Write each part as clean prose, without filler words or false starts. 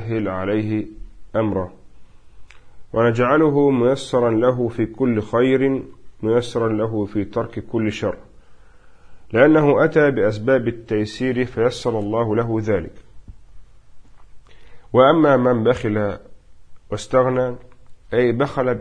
ونسهل عليه أمره، ونجعله ميسرا له في كل خير، ميسرا له في ترك كل شر، لأنه أتى بأسباب التيسير فيسر الله له ذلك. وأما من بخل واستغنى، أي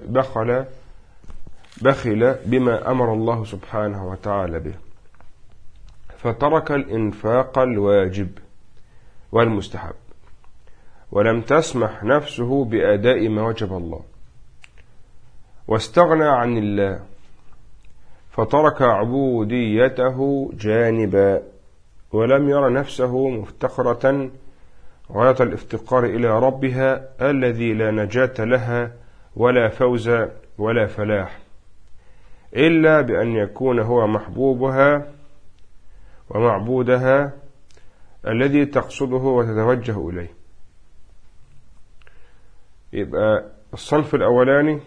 بخل بما أمر الله سبحانه وتعالى به، فترك الإنفاق الواجب والمستحب، ولم تسمح نفسه بأداء ما وجب الله، واستغنى عن الله، فترك عبوديته جانبا، ولم ير نفسه مفتقرة غاية الافتقار إلى ربها الذي لا نجاة لها ولا فوز ولا فلاح إلا بأن يكون هو محبوبها ومعبودها الذي تقصده وتتوجه إليه. يبقى الصنف الأولاني: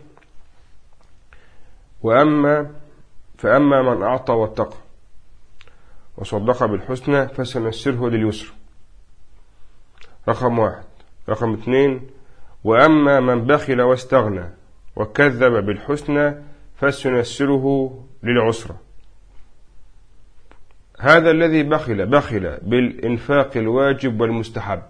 فأما من أعطى واتقى وصدق بالحسنى فسنيسره لليسر، رقم 1. رقم 2: وأما من بخل واستغنى وكذب بالحسنى فسنيسره للعسرى. هذا الذي بخل بالإنفاق الواجب والمستحب،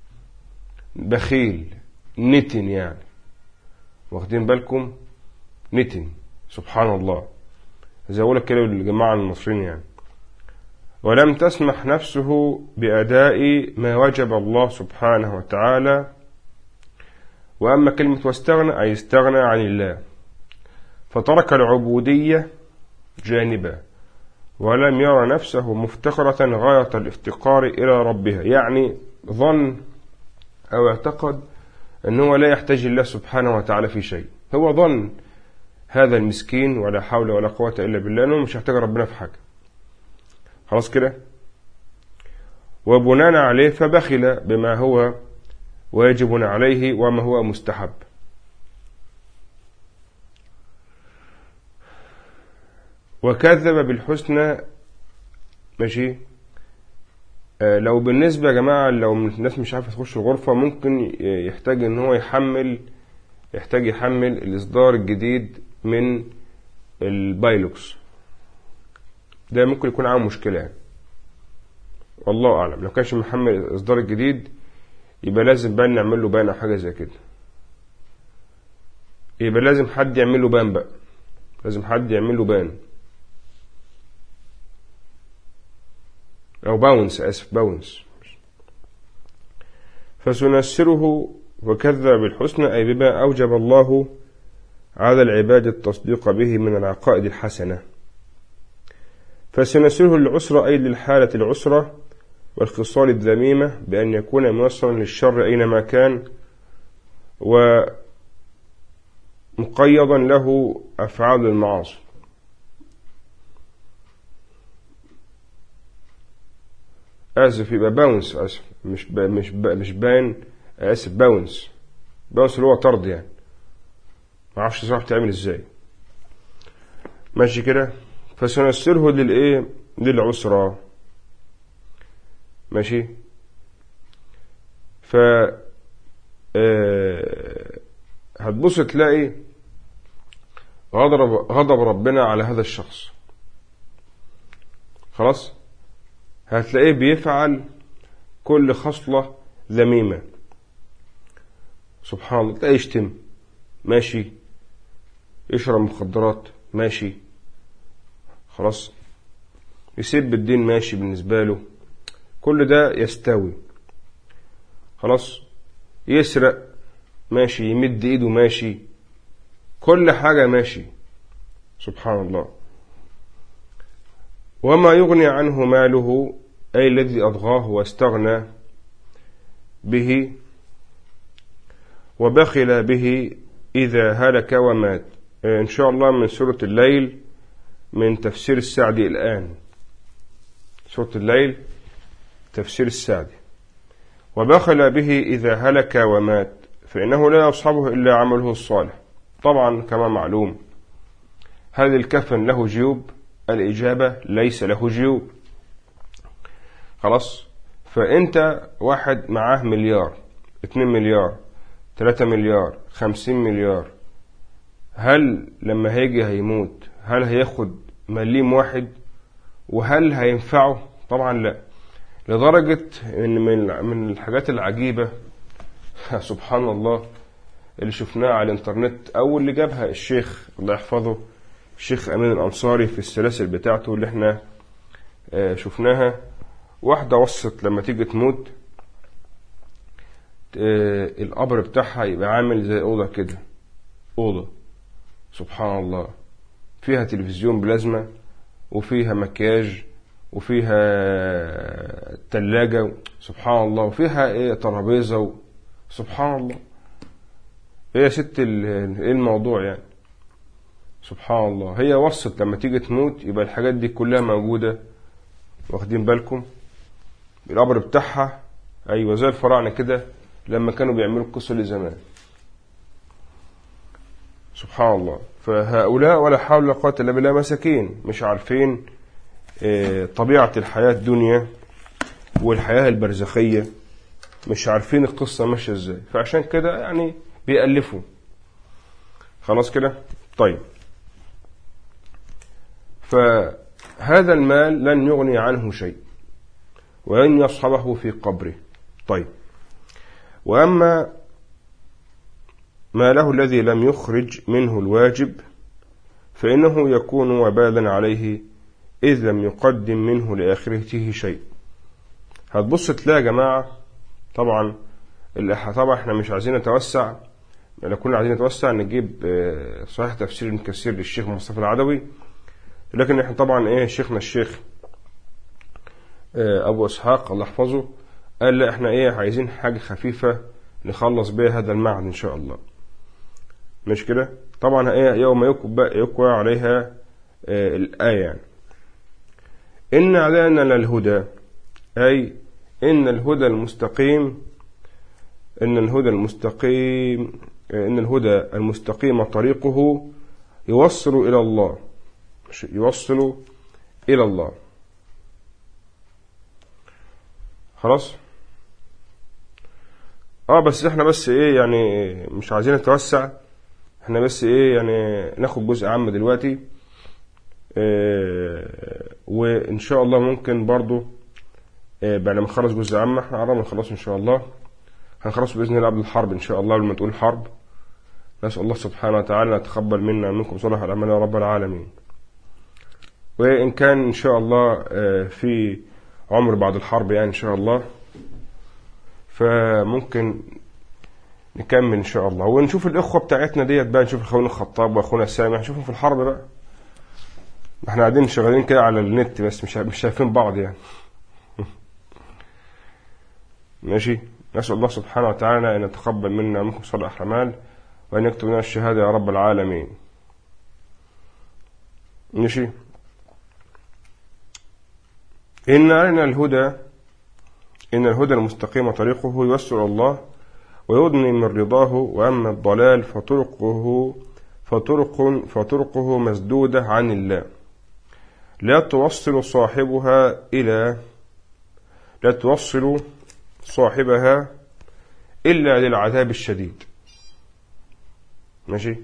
بخيل نتن، يعني واخدين بالكم؟ نتن، سبحان الله، زي أقول لك كده الجماعة المصريين يعني. ولم تسمح نفسه بأداء ما وجب الله سبحانه وتعالى. وأما كلمة واستغنى أي استغنى عن الله، فترك العبودية جانبا، ولم يرى نفسه مفتقرة غاية الافتقار إلى ربها، يعني ظن أو اعتقد أنه لا يحتاج الله سبحانه وتعالى في شيء. هو ظن هذا المسكين ولا حول ولا قوة إلا بالله أنه مش يحتاج ربنا في حاجة، خلاص كده. وبناء عليه فبخل بما هو واجب عليه وما هو مستحب. وكذب بالحسنى، ماشي. لو بالنسبة يا جماعة، لو الناس مش عارفة تخش الغرفة، ممكن يحتاج ان هو يحمل الإصدار الجديد من البايلوكس ده، ممكن يكون عامل مشكلة يعني. والله أعلم. لو كانش محمل الإصدار الجديد يبقى لازم بقى نعمل له بان أو حاجة زي كده، يبقى لازم حد يعمل له بان بقى، لازم حد يعمل له بان أو باونس، باونس. فسنسره وكذب بالحسنى أي بما أوجب الله على العباد التصديق به من العقائد الحسنة. فسنسره للعسرة أي للحالة العسرة والخصال الذميمة، بأن يكون ميسرا للشر أينما كان، ومقيضا له أفعال المعاصي. آسف، يبقى باونس، آسف، مش باين، آسف، باونس اللي هو طرد يعني، معرفش صراحة تعمل ازاي، ماشي كده. فسنسره للعسرة، ماشي. هتبص تلاقي غضب ربنا على هذا الشخص، خلاص. هتلاقيه بيفعل كل خصلة ذميمة، سبحان الله. تلاقيه يشتم، ماشي، يشرب مخدرات، ماشي، خلاص، يسب الدين، ماشي، بالنسبة له كل ده يستوي، خلاص. يسرق، ماشي، يمد ايده، ماشي، كل حاجة ماشي، سبحان الله. وما يغني عنه ماله أي الذي أضغاه واستغنى به وبخل به إذا هلك ومات. إن شاء الله من سورة الليل، من تفسير السعدي الآن، سورة الليل تفسير السعدي. وبخل به إذا هلك ومات فإنه لا يصحبه إلا عمله الصالح. طبعا كما معلوم، هذا الكفن له جيوب، الإجابة ليس له جيوب، خلاص. فأنت واحد معاه مليار، 2 مليار، 3 مليار، 50 مليار، هل لما هيجي هيموت هل هياخد مليم واحد؟ وهل هينفعه؟ طبعا لا. لدرجة ان من الحاجات العجيبة سبحان الله اللي شفناها على الانترنت، او اللي جابها الشيخ الله يحفظه الشيخ امين الانصاري في السلاسل بتاعته اللي احنا شفناها. واحدة وصت لما تيجي تموت القبر بتاعها يبقى عامل زي اوضة كده، اوضة سبحان الله فيها تلفزيون بلازما، وفيها مكياج، وفيها تلاجة سبحان الله، وفيها ترابيزة سبحان الله. ايه يا ست ايه الموضوع يعني؟ سبحان الله. هي وصت لما تيجي تموت يبقى الحاجات دي كلها موجودة. واخدين بالكم؟ القبر بتاعها ايوه زي الفراعنة كده لما كانوا بيعملوا القصة زمان. سبحان الله. فهؤلاء ولا حول ولا قوة الا بالله مساكين مش عارفين طبيعة الحياة الدنيا والحياة البرزخية، مش عارفين القصة ماشية ازاي، فعشان كده يعني بيألفوا. خلاص كده. طيب، فهذا المال لن يغني عنه شيء ولن يصحبه في قبره. طيب، وأما ماله الذي لم يخرج منه الواجب فإنه يكون وبالا عليه إذ لم يقدم منه لآخرته شيء. هتبص تلاقي يا جماعة طبعا احنا مش عايزين نتوسع، لو كنا عايزين نتوسع نجيب صحيح تفسير ابن كثير للشيخ مصطفى العدوي، لكن احنا طبعا شيخنا الشيخ ابو اسحاق الله يحفظه قال لا احنا عايزين حاجة خفيفة نخلص بها هذا المعنى ان شاء الله. مش كده؟ طبعا يوم يقوى عليها الآية يعني. إن علينا للهدى، أي إن الهدى المستقيم، إن الهدى المستقيم طريقه يوصل إلى الله، يوصل إلى الله. خلاص؟ بس احنا بس يعني مش عايزين نتوسع، احنا بس يعني ناخد جزء عام دلوقتي، وان شاء الله ممكن برضو بعد ما نخلص جزء عام، احنا قربنا نخلص ان شاء الله، هنخلص باذن الله قبل الحرب ان شاء الله، قبل ما تقول الحرب. نسال الله سبحانه وتعالى يتقبل منا ومنكم صالح الاعمال يا رب العالمين. وان كان ان شاء الله في عمر بعد الحرب يعني ان شاء الله، فممكن نكمل ان شاء الله ونشوف الاخوه بتاعتنا ديت بقى، نشوف اخونا الخطاب واخونا سامح نشوفهم في الحرب بقى. احنا قاعدين شغالين كده على النت بس مش شايفين بعض يعني. ماشي. نسأل الله سبحانه وتعالى ان يتقبل منا ومنكم صالح الاعمال وان يكتب لنا الشهاده يا رب العالمين. ماشي. ان علينا الهدى، ان الهدى المستقيم طريقه يوسع الله ويدني من رضاه، وأما الضلال فطرقه مسدودة عن الله لا توصل صاحبها إلا للعذاب الشديد. ماشي.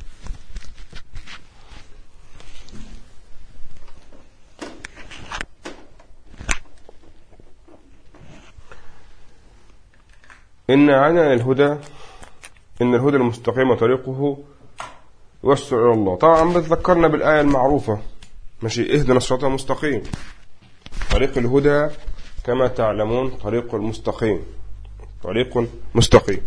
إن عنا الهدى، إن الهدى المستقيم طريقه يوسع إلى الله. طبعا بتذكرنا بالآية المعروفة، ماشي، اهدنا الصراط المستقيم. طريق الهدى كما تعلمون طريق المستقيم، طريق مستقيم.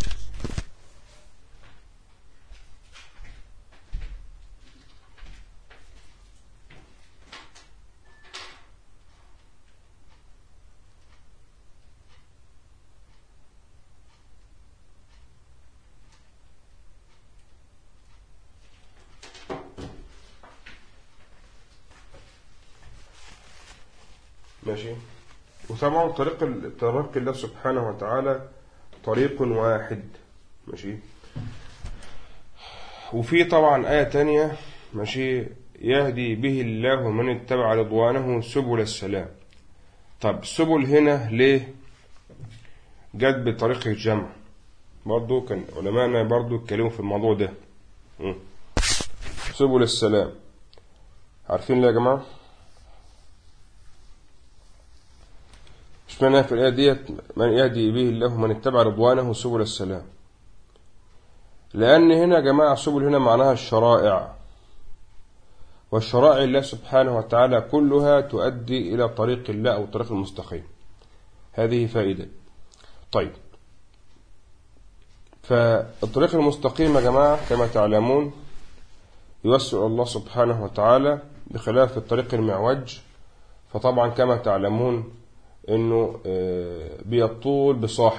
ماشي. وطبعا طريق الله سبحانه وتعالى طريق واحد. ماشي. وفي طبعا آية تانية، ماشي، يهدي به الله من اتبع رضوانه سبل السلام. طب السبل هنا ليه جت بطريق الجمع؟ برضو كان علماءنا برضو اتكلموا في الموضوع ده. سبل السلام، عارفين ليه يا جماعة؟ مش معنى في الآية ديت من يهدي به الله من اتبع رضوانه سبل السلام، لأن هنا يا جماعة سبل هنا معناها الشرائع، والشرائع الله سبحانه وتعالى كلها تؤدي إلى طريق الله أو طريق المستقيم. هذه فائدة. طيب، فالطريق المستقيم يا جماعة كما تعلمون يوسع الله سبحانه وتعالى بخلاف الطريق المعوج، فطبعا كما تعلمون انه بيطول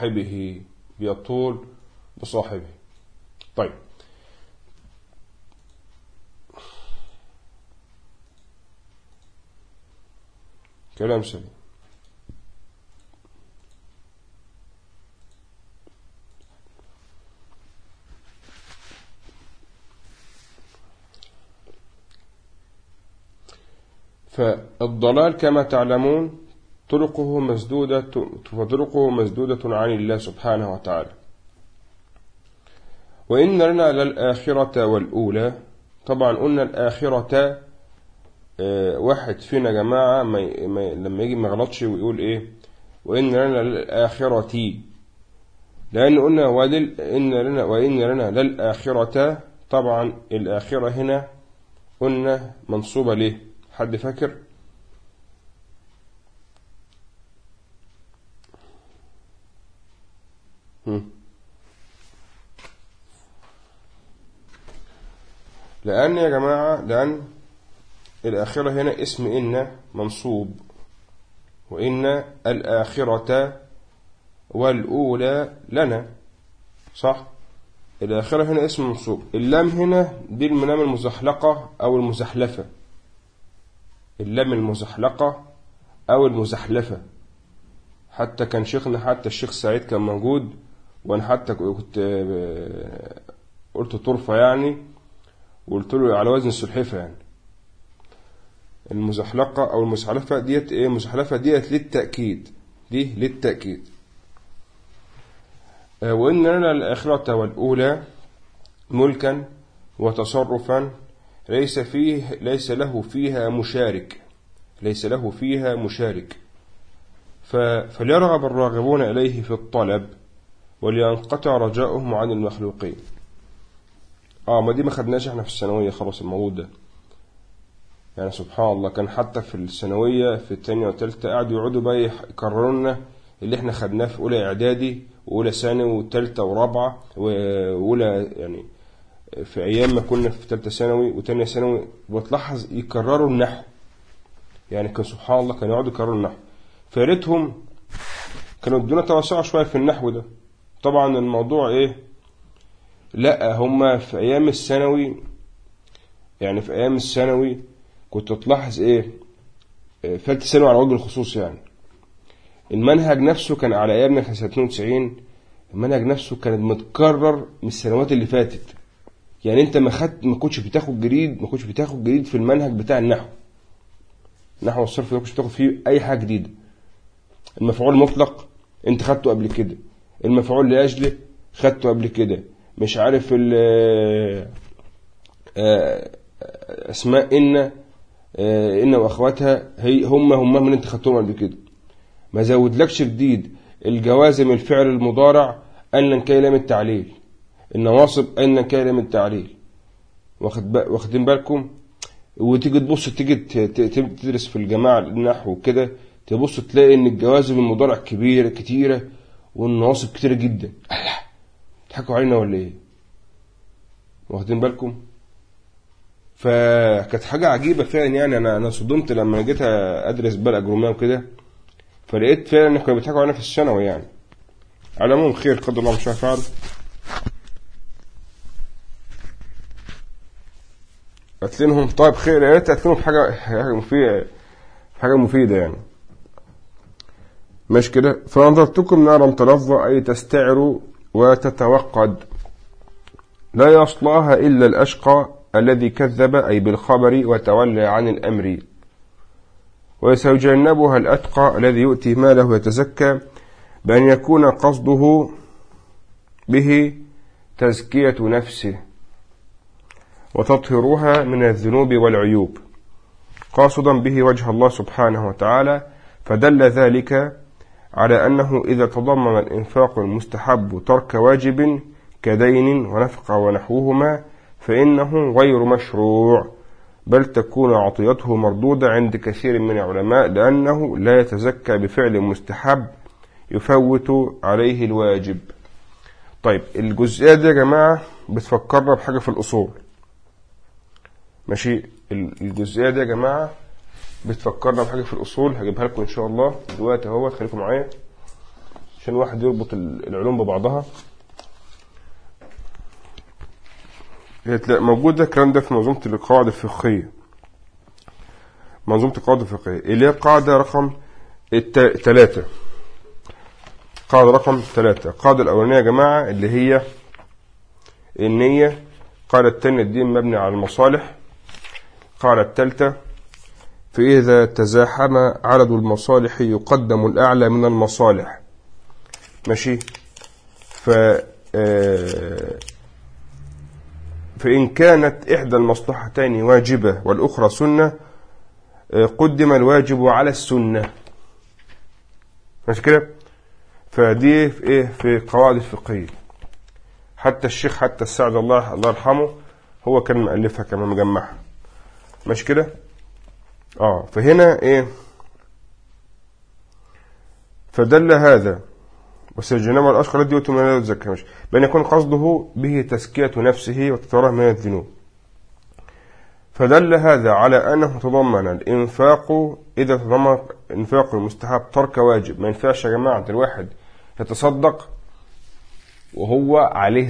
بصاحبه. طيب، كلام سليم. فالضلال كما تعلمون طرقه مسدودة عن الله سبحانه وتعالى. وإن لنا للآخرة والأولى. طبعا قلنا الآخرة، واحد فينا جماعة لما يجي ما يغلطش ويقول إيه وإن لنا للآخرة، لأن قلنا وإن لنا للآخرة. طبعا الآخرة هنا قلنا منصوبة ليه؟ حد فاكر؟ لأن يا جماعة الآخرة هنا اسم إن منصوب، وإن الآخرة والأولى لنا، صح؟ الآخرة هنا اسم منصوب. اللام هنا دي الملام المزحلقة أو المزحلفة، اللام المزحلقة أو المزحلفة. حتى كان شيخنا، حتى الشيخ سعيد كان موجود، وأنا حتى كنت قلت طرفة يعني، وقلت له على وزن السلحفة يعني. المزحلقة أو المزحلفة ديت إيه؟ المزحلفة ديت للتأكيد، دي للتأكيد. وإن لنا الآخرة والأولى ملكا وتصرفا ليس له فيها مشارك، فليرغب الراغبون إليه في الطلب ولينقطع رجاؤهم عن المخلوقين. ما دي ما خدناش احنا في الثانوية خلاص الموضوع ده يعني. سبحان الله، كان حتى في الثانوية في الثانية والثالثة قعدوا يقعدوا بقى يكرروا لنا اللي احنا خدناه في أولى إعدادي وأولى ثانوي وثالثة ورابعة وأولى، يعني في أيام ما كنا في ثالثة ثانوي وثانية ثانوي، وتلاحظ يكرروا النحو يعني. كان سبحان الله كانوا يقعدوا يكرروا النحو، فياريتهم كانوا بدون توسع شوية في النحو ده. طبعا الموضوع إيه؟ لا، هما في أيام الثانوي، يعني في أيام الثانوي كنت تلاحظ إيه؟ ثالثة ثانوي على وجه الخصوص يعني. المنهج نفسه كان على أيامنا في سنة 92، المنهج نفسه كان متكرر من السنوات اللي فاتت يعني. أنت ما كنتش بتاخد جديد في المنهج بتاع النحو والصرف، ما كنتش بتاخد فيه أي حاجة جديدة. المفعول المطلق أنت خدته قبل كده، المفعول لأجله خدته قبل كده، مش عارف اسماء إن وأخواتها هم من أنت خدتهم قبل كده. ما زودلكش جديد. الجوازم الفعل المضارع أن كي لام التعليل، النواصب أن كي لام التعليل. واخدين بالكم؟ وتيجي تبص، تيجي تدرس في الجماعة النحو كده، تبص تلاقي ان الجوازم المضارع كتيرة والنواصب كتيرة جدا. الله، تضحكوا علينا ولا ايه؟ واخدين بالكم؟ فكانت حاجة عجيبة فعلا يعني. انا صدمت لما جيت ادرس بقى الاجروميه وكده، فلقيت فعلا ان كانوا بيضحكوا علينا في الثانوي يعني. على العموم خير، قدر الله ما شاء فعل. قتلنهم. طيب خير، يا ريت قتلنهم حاجة مفيدة يعني. مش كده؟ فأنذرتكم نارا تلظى، أي تستعر وتتوقد، لا يصلاها إلا الأشقى الذي كذب، أي بالخبر، وتولى عن الأمر، وسيجنبها الأتقى الذي يؤتي ماله يتزكى، بأن يكون قصده به تزكية نفسه وتطهيرها من الذنوب والعيوب قاصدا به وجه الله سبحانه وتعالى، فدل ذلك على أنه إذا تضمن الإنفاق المستحب ترك واجب كدين ونفقة ونحوهما فإنه غير مشروع، بل تكون عطيته مردودة عند كثير من العلماء، لأنه لا يتزكى بفعل مستحب يفوت عليه الواجب. طيب الجزئية دي يا جماعة بتفكرنا بحاجة في الأصول، ماشي؟ الجزئية دي يا جماعة بتفكرنا بحاجة في الأصول، هجيبها لكم إن شاء الله دلوقتي اهو، خليكم معايا عشان الواحد يربط العلوم ببعضها. موجودة الكلام ده في منظومة القواعد الفقهية، منظومة القواعد الفقهية اللي هي قاعدة رقم 3. قاعدة رقم 3. القاعدة الأولانية يا جماعة اللي هي النية. القاعدة الثانية الدين مبني على المصالح. القاعدة الثالثة فإذا تزاحم عدد المصالح يقدم الأعلى من المصالح، ماشي؟ فإن كانت إحدى المصلحتين واجبة والأخرى سنة قدم الواجب على السنة، ماشي كده؟ فدي في إيه؟ في قواعد الفقهية. حتى الشيخ حتى السعد الله يرحمه هو كان مؤلفها كمان مجمعها، ماشي كده؟ فهنا إيه؟ فدل هذا وسجنما الأشقى الذي يؤتي من لا يزكى، ماشي، بأن يكون قصده به تزكية نفسه وتطهيره من الذنوب. فدل هذا على أنه تضمن الإنفاق، إذا تضمن إنفاق المستحب ترك واجب. ما ينفعش يا جماعة الواحد يتصدق وهو عليه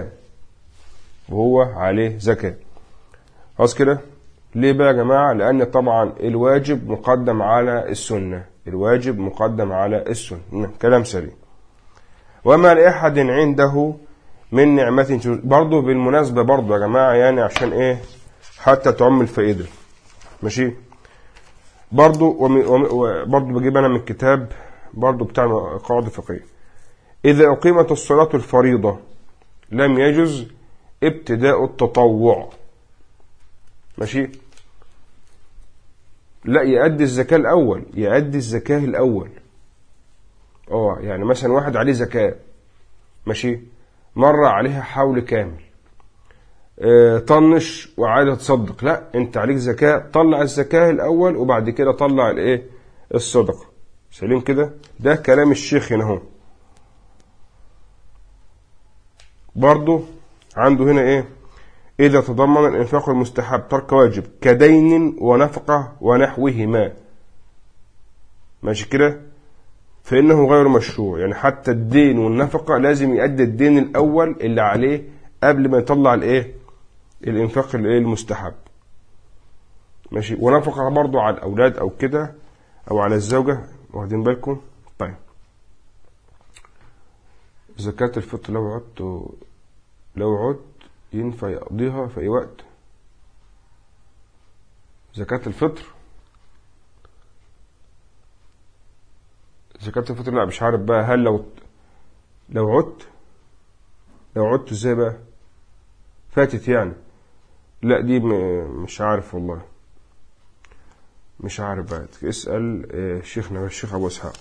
زكاة، خلاص كده؟ ليه بقى يا جماعة؟ لأن طبعا الواجب مقدم على السنة، كلام سليم. وما لأحد عنده من نعمة، برضو بالمناسبة برضو يا جماعة يعني عشان إيه حتى تعم الفائدة، ماشي؟ برضو بجيب أنا من الكتاب برضو بتاع قواعد فقهية. إذا أقيمت الصلاة الفريضة لم يجز ابتداء التطوع، ماشي؟ لا، يؤدي الزكاة الأول، يعني مثلا واحد عليه زكاة، ماشي، مر عليها حول كامل، طنش وعاد تصدق، لا، انت عليك زكاة، طلع الزكاة الأول وبعد كده طلع الايه الصدقة، سليم كده؟ ده كلام الشيخ هنا هو. برضو عنده هنا ايه؟ إذا تضمن الإنفاق المستحب ترك واجب كدين ونفقة ونحوهما، ماشي كده؟ فإنه غير مشروع، يعني حتى الدين والنفقة لازم يؤدي الدين الأول اللي عليه قبل ما يطلع الايه الإنفاق الايه المستحب، ماشي؟ ونفقة برضو على الأولاد أو كده أو على الزوجة، واخدين بالكم؟ طيب زكاة الفطر لو عدت ينفع يقضيها في أي وقت؟ زكاة الفطر لا مش عارف بقى، هل لو عدت ازاي بقى؟ فاتت يعني؟ لا دي مش عارف والله، مش عارف بقى، اسأل شيخنا الشيخ أبو إسحاق،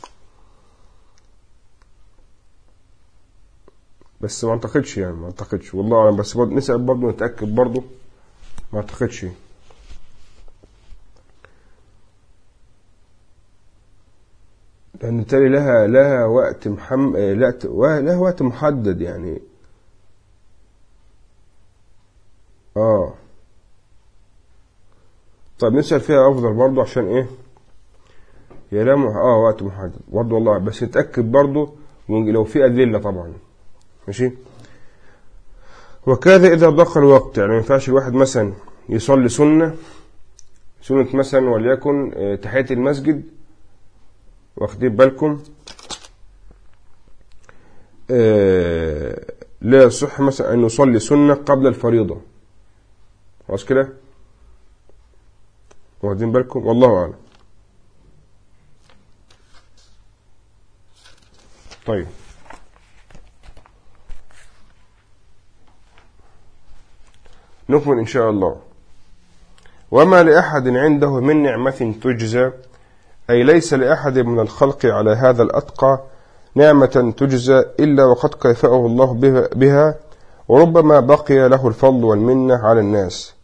بس ما اعتقدش والله أعلم، بس نسأل برضه نتأكد برضه، ما اعتقدش. لأن بالتالي لها وقت لها وقت محدد يعني. طيب نسأل فيها أفضل برضو عشان إيه يا وقت محدد برضو والله، بس نتأكد برضو لو في أدلة طبعا، ماشي؟ وكذا إذا ضاق الوقت، يعني ما ينفعش الواحد مثلا يصلي سنة مثلا وليكن تحية المسجد، واخدين بالكم؟ لا يصح مثلا أن يصلي سنة قبل الفريضة، خلاص كده؟ واخدين بالكم؟ والله أعلم. طيب نكمل إن شاء الله. وما لأحد عنده من نعمة تجزى، أي ليس لأحد من الخلق على هذا الأتقى نعمة تجزى إلا وقد كافأه الله بها، وربما بقي له الفضل والمنة على الناس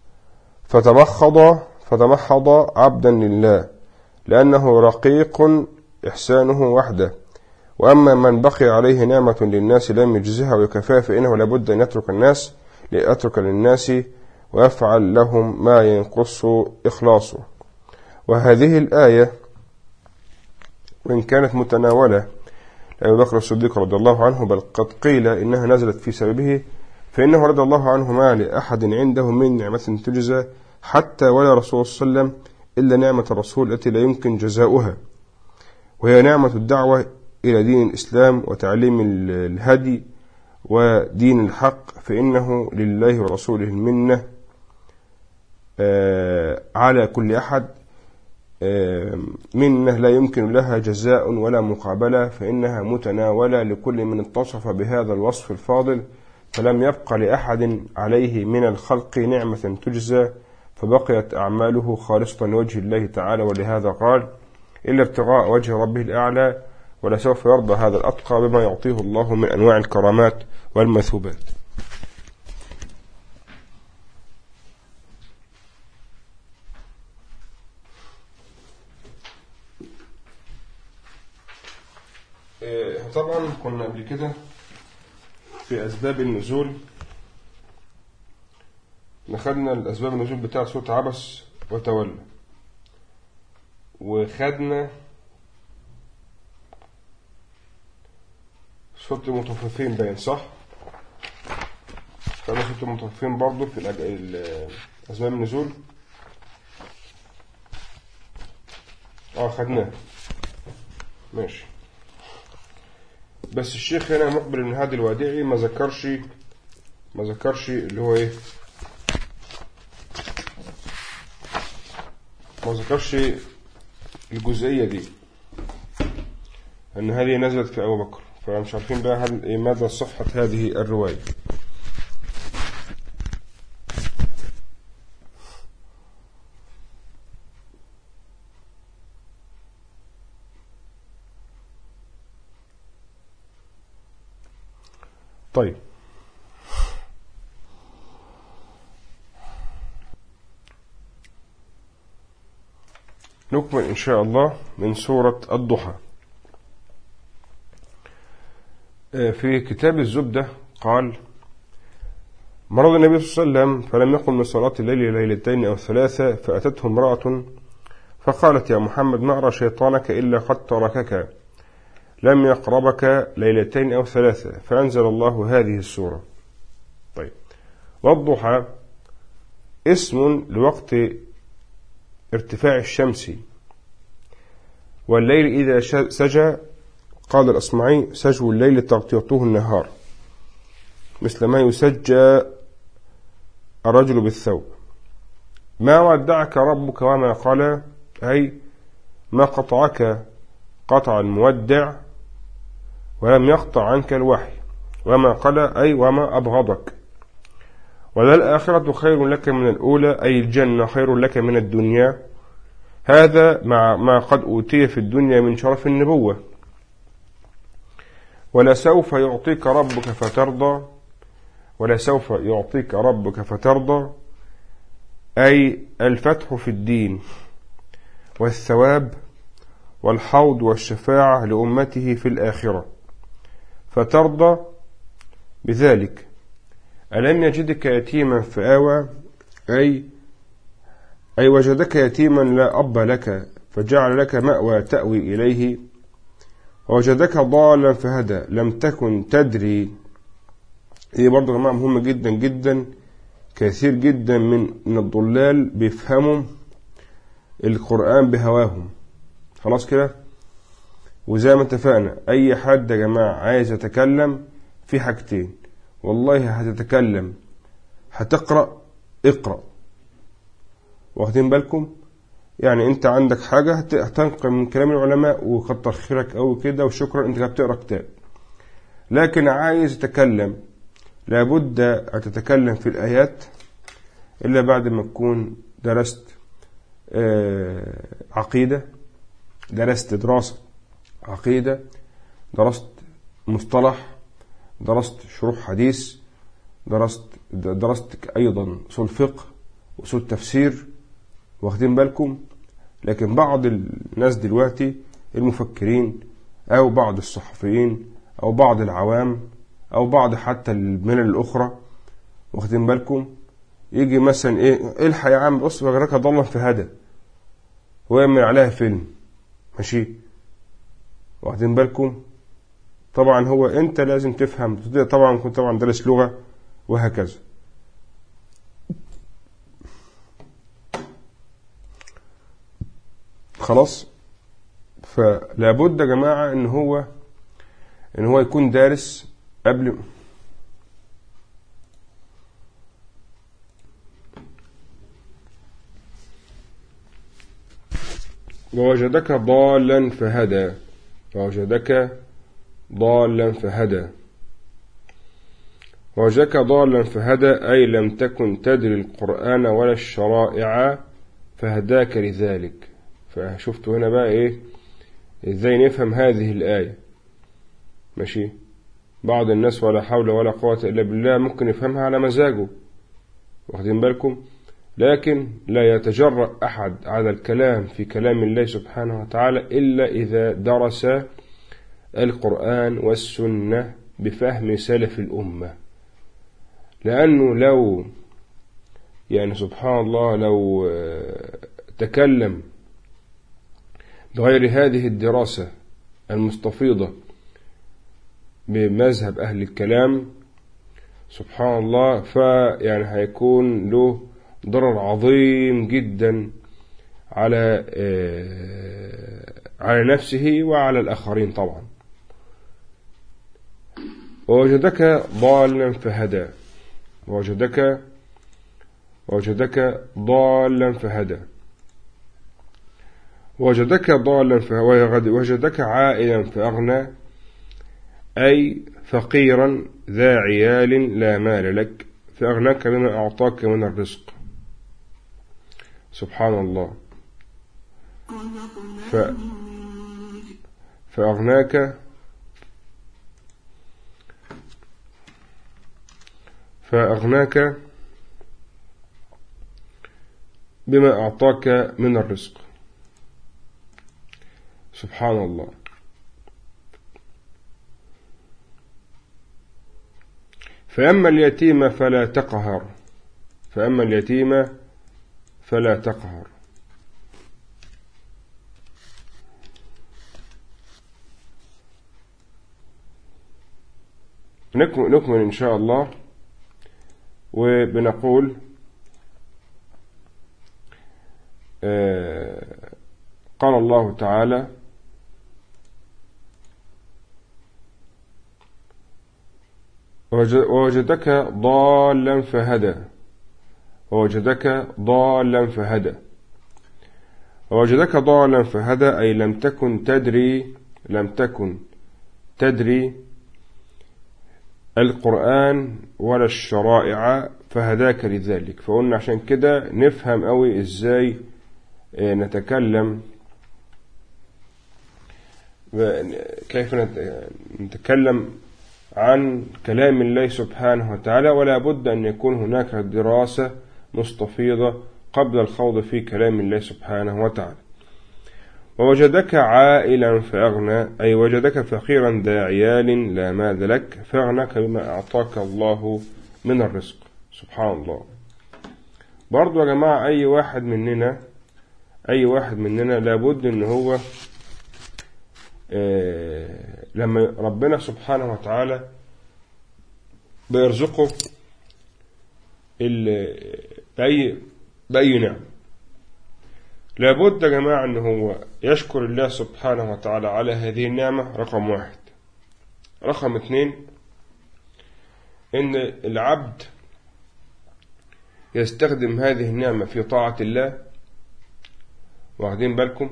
فتمحض عبدا لله، لأنه رقيق إحسانه وحده. وأما من بقي عليه نعمة للناس لم يجزها ويكفيها، فإنه لابد أن يترك للناس ويفعل لهم ما ينقص إخلاصه. وهذه الآية وإن كانت متناولة لأبي بكر الصديق رضي الله عنه، بل قد قيل إنها نزلت في سببه، فإنه رضي الله عنه ما لأحد عنده من نعمة تجزى حتى ولا رسول صلى الله عليه وسلم إلا نعمة الرسول التي لا يمكن جزاؤها، وهي نعمة الدعوة إلى دين الإسلام وتعليم الهدي ودين الحق، فإنه لله ورسوله المنة على كل أحد، منه لا يمكن لها جزاء ولا مقابلة، فإنها متناولة لكل من اتصف بهذا الوصف الفاضل، فلم يبق لأحد عليه من الخلق نعمة تجزى، فبقيت أعماله خالصة لوجه الله تعالى. ولهذا قال: إلا ابتغاء وجه ربه الأعلى، ولسوف يرضى هذا الأتقى بما يعطيه الله من أنواع الكرامات والمثوبات. طبعا كنا قبل كده في أسباب النزول، خدنا الأسباب النزول بتاع سورة عبس وتولى، وخدنا سورة المطففين باين صح؟ خدنا سورة المطففين برضو في أسباب النزول. خدناه ماشي. بس الشيخ هنا مقبل بن هادي الوادعي ما ذكرش اللي هو ايه، ما ذكرش الجزئية دي، ان هذه نزلت في ابو بكر، فمش عارفين بقى ماذا صحة هذه الرواية. طيب، نكمل إن شاء الله من سورة الضحى. في كتاب الزبدة قال: مرض النبي صلى الله عليه وسلم فلم يقم من صلاة الليل ليلتين أو ثلاثة، فأتته امرأة فقالت: يا محمد ما أرى شيطانك إلا قد تركك، لم يقربك ليلتين أو ثلاثة، فأنزل الله هذه السورة. طيب، والضحى اسم لوقت ارتفاع الشمس، والليل إذا سجى، قال الأصمعي: سجو الليل تغطيته النهار، مثل ما يسجى الرجل بالثوب. ما ودعك ربك وما قلى، أي ما قطعك قطع المودع ولم يقطع عنك الوحي، وما قلى أي وما أبغضك. وللآخرة خير لك من الأولى، أي الجنة خير لك من الدنيا، هذا مع ما قد أوتي في الدنيا من شرف النبوة. ولسوف يعطيك ربك فترضى، أي الفتح في الدين والثواب والحوض والشفاعة لأمته في الآخرة، فترضى بذلك. ألم يجدك يتيما فآوى، أي وجدك يتيما لا أب لك فجعل لك مأوى تأوي إليه، ووجدك ضالا فهدى لم تكن تدري. هي برضو جماعة مهمة جدا جدا، كثير جدا من الضلال بيفهموا القرآن بهواهم، خلاص كده. وزي ما اتفقنا أي حد يا جماعة عايز يتكلم في حاجتين، والله هتتكلم هتقرأ اقرأ، واخدين بالكم؟ يعني انت عندك حاجة هتنقل من كلام العلماء وكتر خيرك أو كده وشكرا، انت بتقرأ كتاب. لكن عايز تتكلم لابد أن تتكلم في الآيات إلا بعد ما تكون درست عقيدة، درست دراسة عقيدة، درست مصطلح، درست شروح حديث، درست أيضا أصول فقه وأصول تفسير، واخدين بالكم. لكن بعض الناس دلوقتي المفكرين أو بعض الصحفيين أو بعض العوام أو بعض حتى الملل الأخرى، واخدين بالكم، يجي مثلا إيه الحق يا عم بص وغيرك ضلا في هدى ويعمل عليها فيلم، ماشي، واخدين بالكم. طبعا هو أنت لازم تفهم، طبعا كنت طبعا درس لغة وهكذا. خلاص، فلابد يا جماعة ان هو يكون دارس قبل. ووجدك ضالا فهدى، ووجدك ضالا فهدى، ووجدك ضالا فهدى أي لم تكن تدري القرآن ولا الشرائع فهداك لذلك. فشفتوا هنا بقى ايه ازاي نفهم هذه الآية، ماشي. بعض الناس ولا حول ولا قوة إلا بالله ممكن يفهمها على مزاجه، واخدين بالكم، لكن لا يتجرأ أحد على الكلام في كلام الله سبحانه وتعالى إلا إذا درس القرآن والسنة بفهم سلف الأمة. لأنه لو يعني سبحان الله لو تكلم بغير هذه الدراسة المستفيضة بمذهب أهل الكلام سبحان الله فيعني هيكون له ضرر عظيم جدا على نفسه وعلى الآخرين طبعا. ووجدك ضالا فهدى، ووجدك ضالا فهدى، ووجدك ضالا فهدى، ووجدك عائلا فأغنى أي فقيرا ذا عيال لا مال لك فأغناك بما أعطاك من الرزق. سبحان الله. فأغناك بما أعطاك من الرزق. سبحان الله. فأما اليتيم فلا تقهر، فأما اليتيم فلا تقهر. نكمل إن شاء الله، وبنقول قال الله تعالى ووجدك ضالا فهدى، ووجدك ضالا فهدى، ووجدك ضالا فهدى أي لم تكن تدري القرآن ولا الشرائع فهداك لذلك. فقلنا عشان كده نفهم قوي ازاي نتكلم، كيف نتكلم عن كلام الله سبحانه وتعالى، ولا بد أن يكون هناك دراسة مستفيضة قبل الخوض في كلام الله سبحانه وتعالى. ووجدك عائلا فأغنى أي وجدك فقيرا ذا عيال لا مال لك فأغناك بما أعطاك الله من الرزق. سبحان الله. برضو يا جماعة أي واحد مننا لابد أن هو لما ربنا سبحانه وتعالى بيرزقه بأي نعم لابد يا جماعة أنه هو يشكر الله سبحانه وتعالى على هذه النعمة، رقم 1. رقم 2 أن العبد يستخدم هذه النعمة في طاعة الله، واخدين بالكم،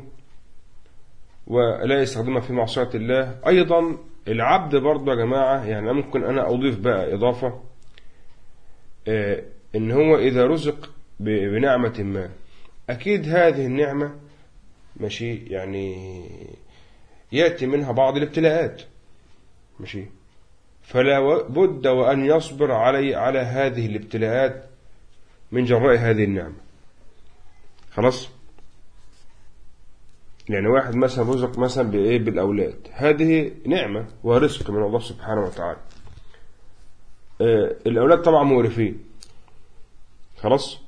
ولا يستخدمها في معصية الله. أيضا العبد برضه يا جماعة يعني ممكن أنا أضيف بقى إضافة، إن هو إذا رزق بنعمة ما، أكيد هذه النعمة ماشي يعني يأتي منها بعض الابتلاءات ماشي، فلا بد وأن يصبر على هذه الابتلاءات من جراء هذه النعمة. خلاص، يعني واحد مثلا رزق مثلا بإيه بالأولاد، هذه نعمة ورزق من الله سبحانه وتعالى. الأولاد طبعا مورثين، خلاص،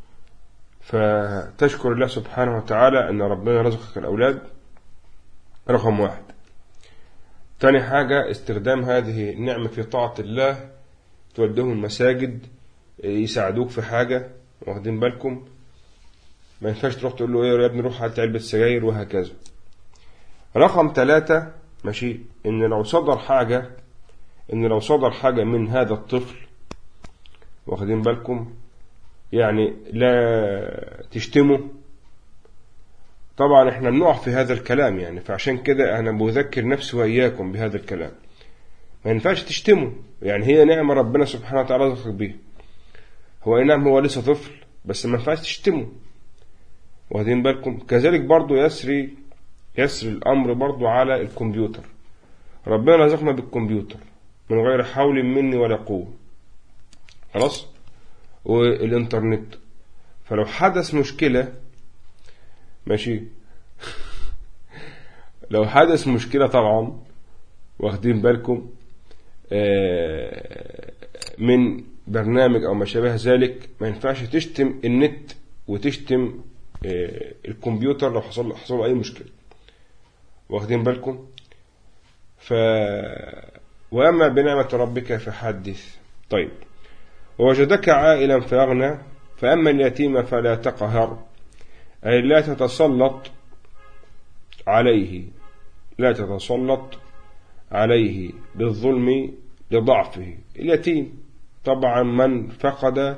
فتشكر الله سبحانه وتعالى أن ربنا رزقك الأولاد، رقم واحد. تاني حاجة استخدام هذه النعمة في طاعة الله، توديهم المساجد يساعدوك في حاجة، واخدين بالكم، ما ينفعش تروح تقول له ايه يا ابني روح هات علبة سجاير وهكذا. رقم 3 ماشي، ان لو صدر حاجة من هذا الطفل، واخدين بالكم، يعني لا تشتمه. طبعا احنا بنقع في هذا الكلام يعني، فعشان كده انا بذكر نفسي واياكم بهذا الكلام. ما ينفعش تشتمه، يعني هي نعمة ربنا سبحانه وتعالى رزقك بيها. هو اي نعم هو لسه طفل، بس ما ينفعش تشتمه، واخدين بالكم. كذلك برضو يسري الامر برضو على الكمبيوتر. ربنا رزقنا بالكمبيوتر من غير حول مني ولا قوة، خلاص، والإنترنت. فلو حدث مشكلة ماشي لو حدث مشكلة طبعا، واخدين بالكم، من برنامج أو ما شابه ذلك، ما ينفعش تشتم النت وتشتم الكمبيوتر لو حصل أي مشكلة، واخدين بالكم. وأما بنعمة ربك فحدث. طيب، ووجدك عائلا فأغنى، فأما اليتيم فلا تقهر، أي لا تتسلط عليه بالظلم لضعفه. اليتيم طبعا من فقد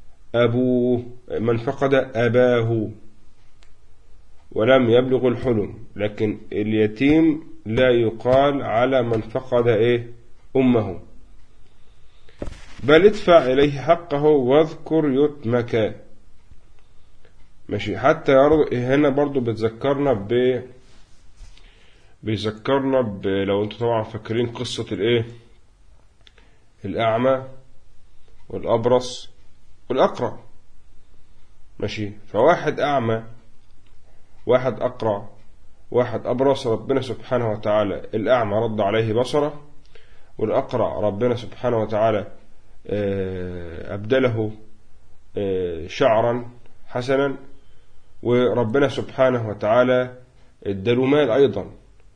أباه ولم يبلغ الحلم، لكن اليتيم لا يقال على من فقد أمه. بل ادفع إليه حقه واذكر يتمك ماشي. حتى هنا برضو بيذكرنا لو انتوا طبعا فاكرين قصة الأعمى والأبرص والأقرع ماشي. فواحد أعمى، واحد أقرع، واحد أبرص، ربنا سبحانه وتعالى الأعمى رد عليه بصره، والأقرع ربنا سبحانه وتعالى أبدله شعرا حسنا، وربنا سبحانه وتعالى اداله مال أيضا،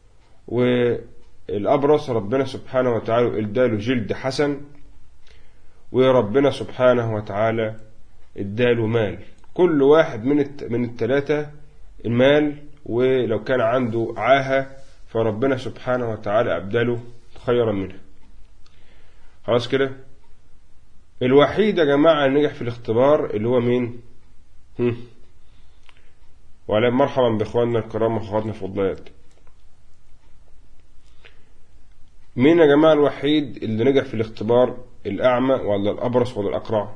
والأبرص ربنا سبحانه وتعالى اداله جلد حسن، وربنا سبحانه وتعالى اداله مال. كل واحد من الثلاثة المال، ولو كان عنده عاهة فربنا سبحانه وتعالى أبدله خيرا منها. خلاص كده. الوحيد يا جماعة اللي نجح في الاختبار اللي هو مين؟ وعلى مرحبا بإخواننا الكرام وأخواتنا الفضليات. مين يا جماعة الوحيد اللي نجح في الاختبار؟ الأعمى ولا الأبرص ولا الأقرع؟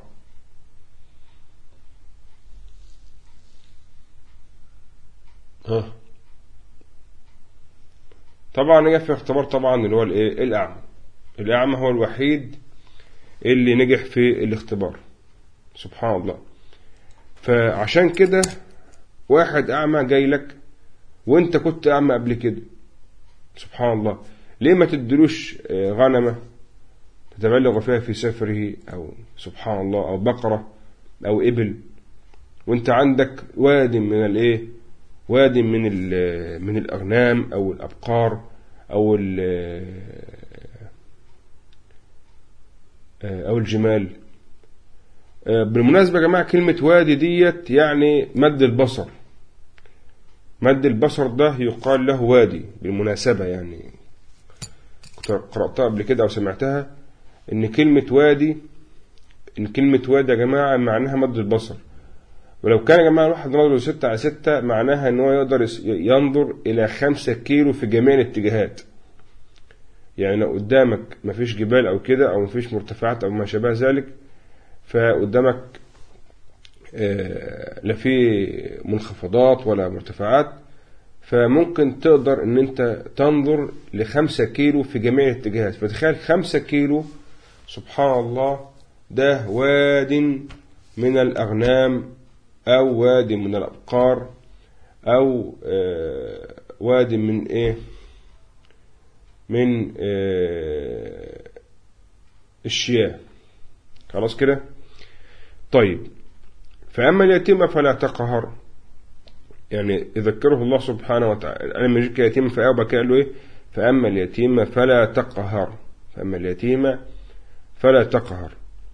طبعا نجح في الاختبار طبعا اللي هو الأعمى هو الوحيد اللي نجح في الاختبار، سبحان الله. فعشان كده واحد أعمى جاي لك وانت كنت أعمى قبل كده، سبحان الله، ليه ما تدلوش غنمة تتبلغ فيها في سفره، أو سبحان الله، أو بقرة أو إبل، وانت عندك واد من الأغنام أو الأبقار أو الجمال. بالمناسبة يا جماعة كلمة وادي ديت يعني مد البصر ده يقال له وادي بالمناسبة، يعني كنت قرأتها قبل كده أو سمعتها إن كلمة وادي يا جماعة معناها مد البصر. ولو كان يا جماعة الواحد نظره 6x6 معناها إن هو يقدر ينظر إلى 5 كيلو في جميع الاتجاهات. يعني لو قدامك مفيش جبال أو كده، أو مفيش مرتفعات أو ما شابه ذلك، فقدامك لا في منخفضات ولا مرتفعات، فممكن تقدر ان انت تنظر ل5 كيلو في جميع الاتجاهات. فتخيل 5 كيلو، سبحان الله، ده واد من الأغنام أو واد من الأبقار أو واد من إيه، من الشياه. خلاص كده. طيب، فأما اليتيم فلا تقهر، يعني يذكره الله سبحانه وتعالى. أنا لما يجيك يتيم في آية قال له إيه؟ فأما اليتيم فلا تقهر، فأما اليتيم فلا تقهر،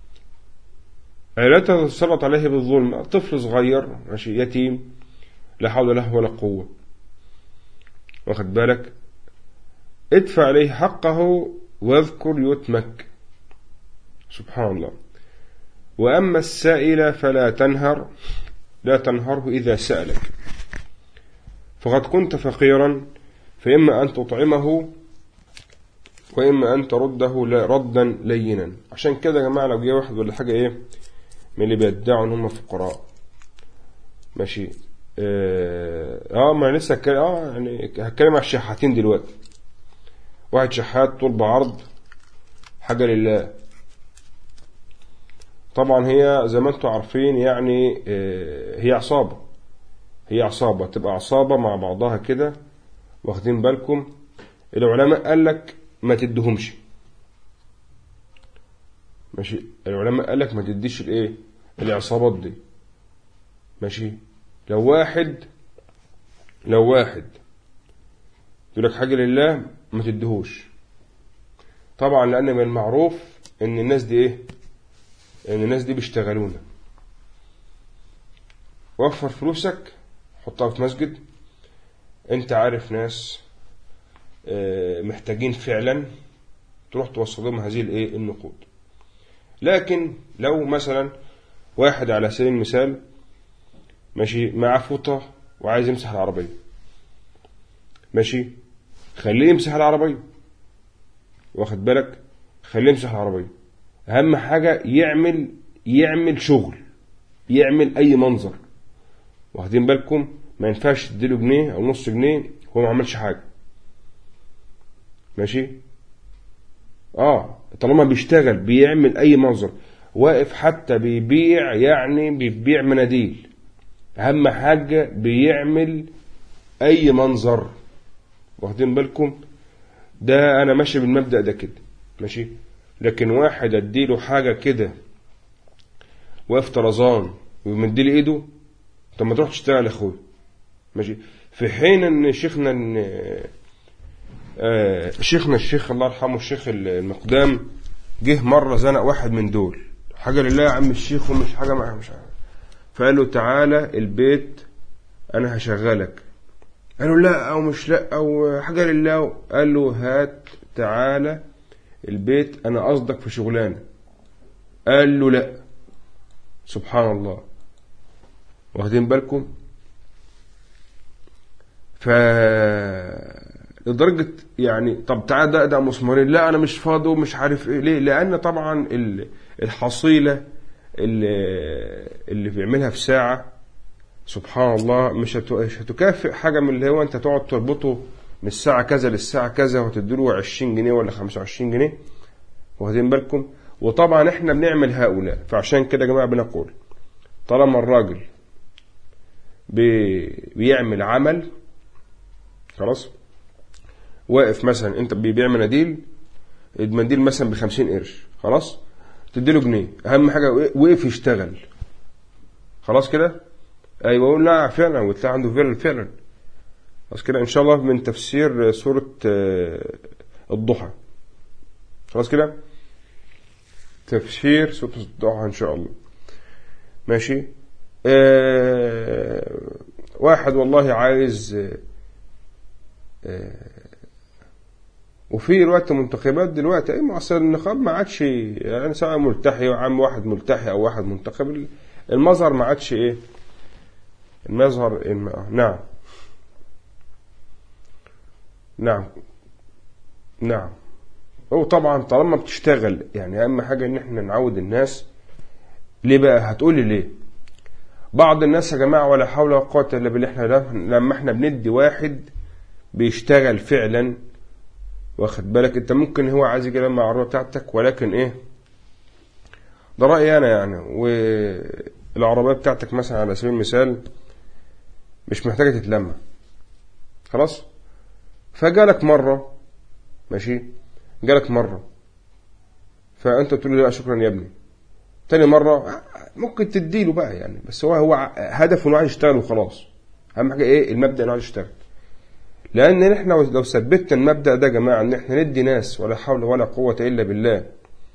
لا تتسلط عليه بالظلم. طفل صغير ماشي يتيم لا حول له ولا قوة، واخد بالك؟ ادفع عليه حقه واذكر يتمك، سبحان الله. وأما السائل فلا تنهر، لا تنهره إذا سألك، فقد كنت فقيرا فإما أن تطعمه وإما أن ترده ردا لينا. عشان كده يا جماعة، لو جه واحد ولا حاجة إيه من اللي بيدعوا إن هم فقراء، ماشي، ما أنا لسه يعني هتكلم على الشحاتين دلوقتي. واحد شحات طول بعرض حاجة لله، طبعا هي زي ما انتم عارفين يعني هي عصابة، تبقى عصابة مع بعضها كده، واخدين بالكم؟ العلماء قال لك ما تدهمش، ماشي، العلماء قال لك ما تديش الايه، العصابات دي، ماشي. لو واحد يقول لك حاجة لله ما تدهوش، طبعا لأن من المعروف ان الناس دي ايه، ان الناس دي بيشتغلونا. وفر فلوسك حطها في مسجد، انت عارف ناس محتاجين فعلا، تروح توصل لهم هذه الايه، النقود. لكن لو مثلا واحد على سبيل المثال ماشي معاه فوطة وعايز يمسح العربية، ماشي، خليه يمسح العربية، واخد بالك؟ خليه يمسح العربية. اهم حاجة يعمل شغل، يعمل اي منظر، واخدين بالكم؟ ما ينفعش تديله جنيه او نص جنيه هو ما عملش حاجة، ماشي. طالما بيشتغل بيعمل اي منظر، واقف حتى بيبيع، يعني بيبيع مناديل، اهم حاجة بيعمل اي منظر، واخدين بالكم؟ ده انا ماشي بالمبدأ ده كده، ماشي. لكن واحد اديله حاجة كده واقف طرزان ويمديلي ايده، طب ما تروح تشتغل يا اخويا، ماشي. في حين ان شيخنا الشيخ الله يرحمه الشيخ المقدام جه مرة زنق واحد من دول، حاجة لله يا عم الشيخ ومش حاجة معاه، مش عارف، فقال له تعالى البيت انا هشغلك. قال له لا او مش لا او حاجة لله. قال له هات تعالى البيت انا قصدك في شغلانة. قال له لا، سبحان الله، واخدين بالكم؟ لدرجة يعني طب تعالى ده مسمارين، لا انا مش فاضي ومش عارف ايه. ليه؟ لان طبعا الحصيلة اللي بيعملها في ساعة، سبحان الله، مش هتكافئ حاجة من اللي هو انت تقعد تربطه من الساعة كذا للساعة كذا وتديله 20 جنيه ولا 25 جنيه، واخدين بالكم؟ وطبعا احنا بنعمل هؤلاء. فعشان كده يا جماعة بنقول طالما الراجل بيعمل عمل، خلاص، واقف مثلا انت بيبيع مناديل، المنديل مثلا ب50 قرش، خلاص، تديله جنيه، اهم حاجة وقف يشتغل، خلاص كده. ايوه، لا فعلا، وتلاقي عنده فعلا، خلاص كده. ان شاء الله من تفسير سورة الضحى، خلاص كده، تفسير سورة الضحى ان شاء الله، ماشي. واحد والله عايز وفي الوقت منتخبات دلوقتي، اي معصر النقاب ما عادش يعني، سواء ملتحي او عم واحد ملتحي او واحد منتخب، المظهر ما عادش ايه، المظهر نعم. هو طبعا طالما بتشتغل، يعني اهم حاجة ان احنا نعود الناس. ليه بقى؟ هتقولي ليه؟ بعض الناس يا جماعة ولا حول ولا قوة إلا بالله، احنا لما احنا بندي واحد بيشتغل فعلا، واخد بالك انت، ممكن هو عايز يجي لما العربية بتاعتك، ولكن ايه، ده رأيي انا يعني، والعربية بتاعتك مثلا على سبيل المثال مش محتاجة تتلمى خلاص، فجالك مرة ماشي، جالك مرة فانت تقول له لا شكرا يا ابني، تاني مرة ممكن تديله بقى يعني، بس هو هدفه انه عايز يشتغل وخلاص. اهم حاجة ايه؟ المبدأ انه عايز يشتغل. لان احنا لو ثبتنا المبدأ ده يا جماعة، ان احنا ندي ناس ولا حول ولا قوة الا بالله،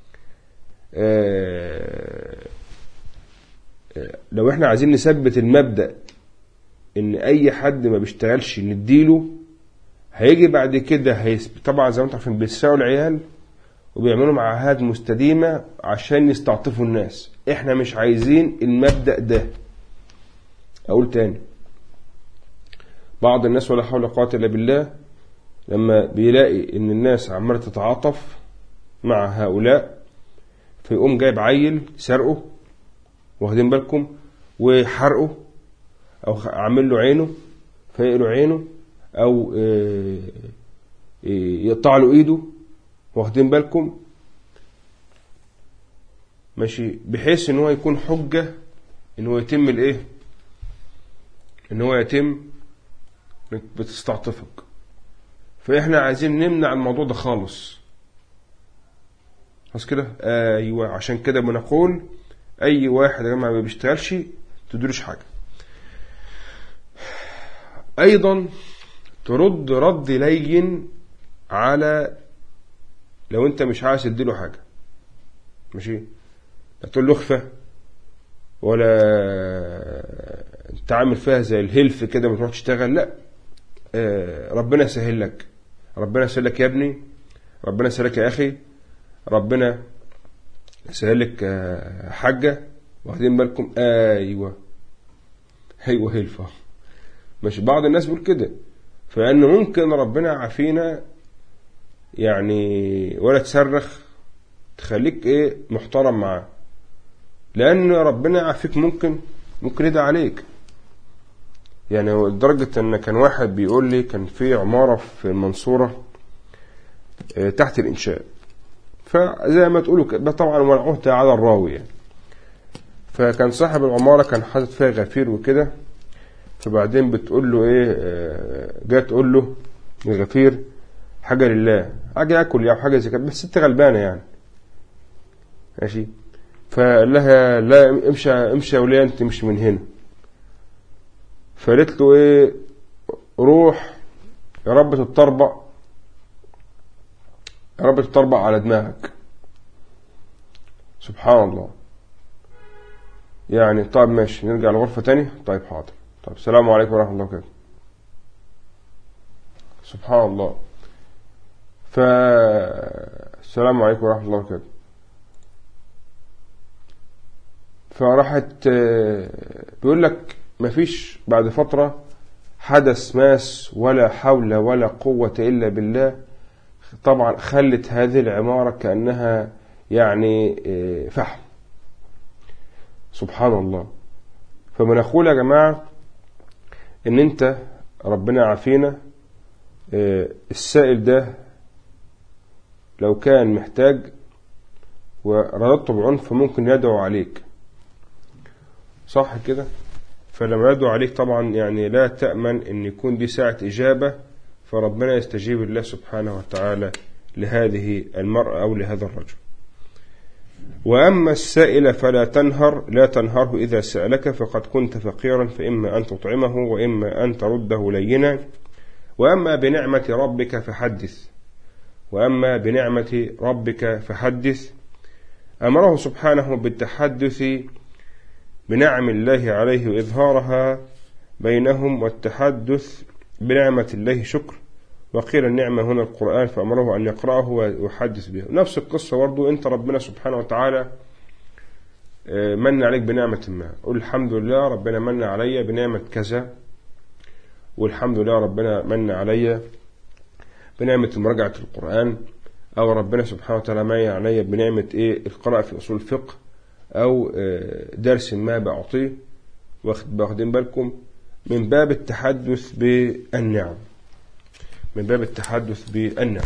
لو احنا عايزين نثبت المبدأ ان اي حد ما بيشتغلش نديله، هيجي بعد كده طبعا زي ما انتم عارفين بيسرقوا العيال وبيعملوا معاهد مستديمة عشان يستعطفوا الناس. احنا مش عايزين المبدأ ده. اقول تاني، بعض الناس ولا حول ولا قوة الا بالله لما بيلاقي ان الناس عمالة تتعاطف مع هؤلاء، فيقوم جايب عيل سرقه، واخدين بالكم، وحرقه، او عامل له عينه فيقلوا عينه، او يقطع له ايده، واخدين بالكم ماشي، بحيث ان هو يكون حجة ان هو يتم الايه، ان هو يتم بتستعطفك. فاحنا عايزين نمنع الموضوع ده خالص، بس كده ايوه. عشان كده بنقول اي واحد يا جماعه ما بيشتغلش تديلوش حاجه. ايضا ترد رد لين على لو انت مش عايز تديله حاجه، ماشي، لا تقول له اخفى، ولا تعمل فيها زي الهلف كده ما تروح تشتغل، لا. ربنا يسهل لك، ربنا يسهل لك يا ابني، ربنا يسهل لك يا اخي، ربنا يسهل لك حاجه، واخدين بالكم، ايوه هلفه، مش بعض الناس بيقول كده، فانه ممكن ربنا عافينا يعني، ولا تصرخ، تخليك ايه محترم معاه، لان ربنا يعافيك ممكن يدعي عليك يعني. لدرجة ان كان واحد بيقول لي كان في عمارة في المنصورة تحت الانشاء، فزي ما تقولوا طبعا ولعوه على الراوي يعني، فكان صاحب العمارة كان حاطط فيها غفير وكده، فبعدين بتقول له ايه، جاء تقول له الغفير حاجة لله، حاجة اكل يعني حاجة زي كده، بس انت غلبانة يعني ماشي، فقال لها لا امشي يا وليه، انت مش من هنا. فقالت له ايه، روح يا رب تتطربق، يا رب تتطربق على دماغك. سبحان الله يعني. طيب ماشي، نرجع لغرفة تانية. طيب حاضر. طيب السلام عليكم ورحمة الله وبركاته. سبحان الله. السلام عليكم ورحمة الله وبركاته. فراحت بيقول لك مفيش بعد فترة حدث ماس ولا حول ولا قوة إلا بالله، طبعا خلت هذه العمارة كأنها يعني فحم. سبحان الله. فبنقول يا جماعة ان انت ربنا عافينا، السائل ده لو كان محتاج ورددته بعنف ممكن يدعو عليك، صح كده؟ فلما يدعو عليك طبعا يعني لا تأمن ان يكون دي ساعة اجابة، فربنا يستجيب الله سبحانه وتعالى لهذه المرأة او لهذا الرجل. وأما السائل فلا لا تنهره إذا سألك، فقد كنت فقيرا، فإما أن تطعمه وإما أن ترده لينا. وأما بنعمة ربك فحدث، وأما بنعمة ربك فحدث. أمره سبحانه بالتحدث بنعم الله عليه وإظهارها بينهم، والتحدث بنعمة الله شكر. وقيل النعمة هنا القرآن، فأمره أن يقرأه ويحدث به. نفس القصة برضو، أنت ربنا سبحانه وتعالى من عليك بنعمة ما، قل الحمد لله ربنا من علي بنعمة كذا، والحمد لله ربنا من علي بنعمة مراجعة القرآن، أو ربنا سبحانه وتعالى من علي بنعمة القراءة في أصول الفقه، أو درس ما بأعطيه، واخدين بالكم من باب التحدث بالنعم، من باب التحدث بالنعم.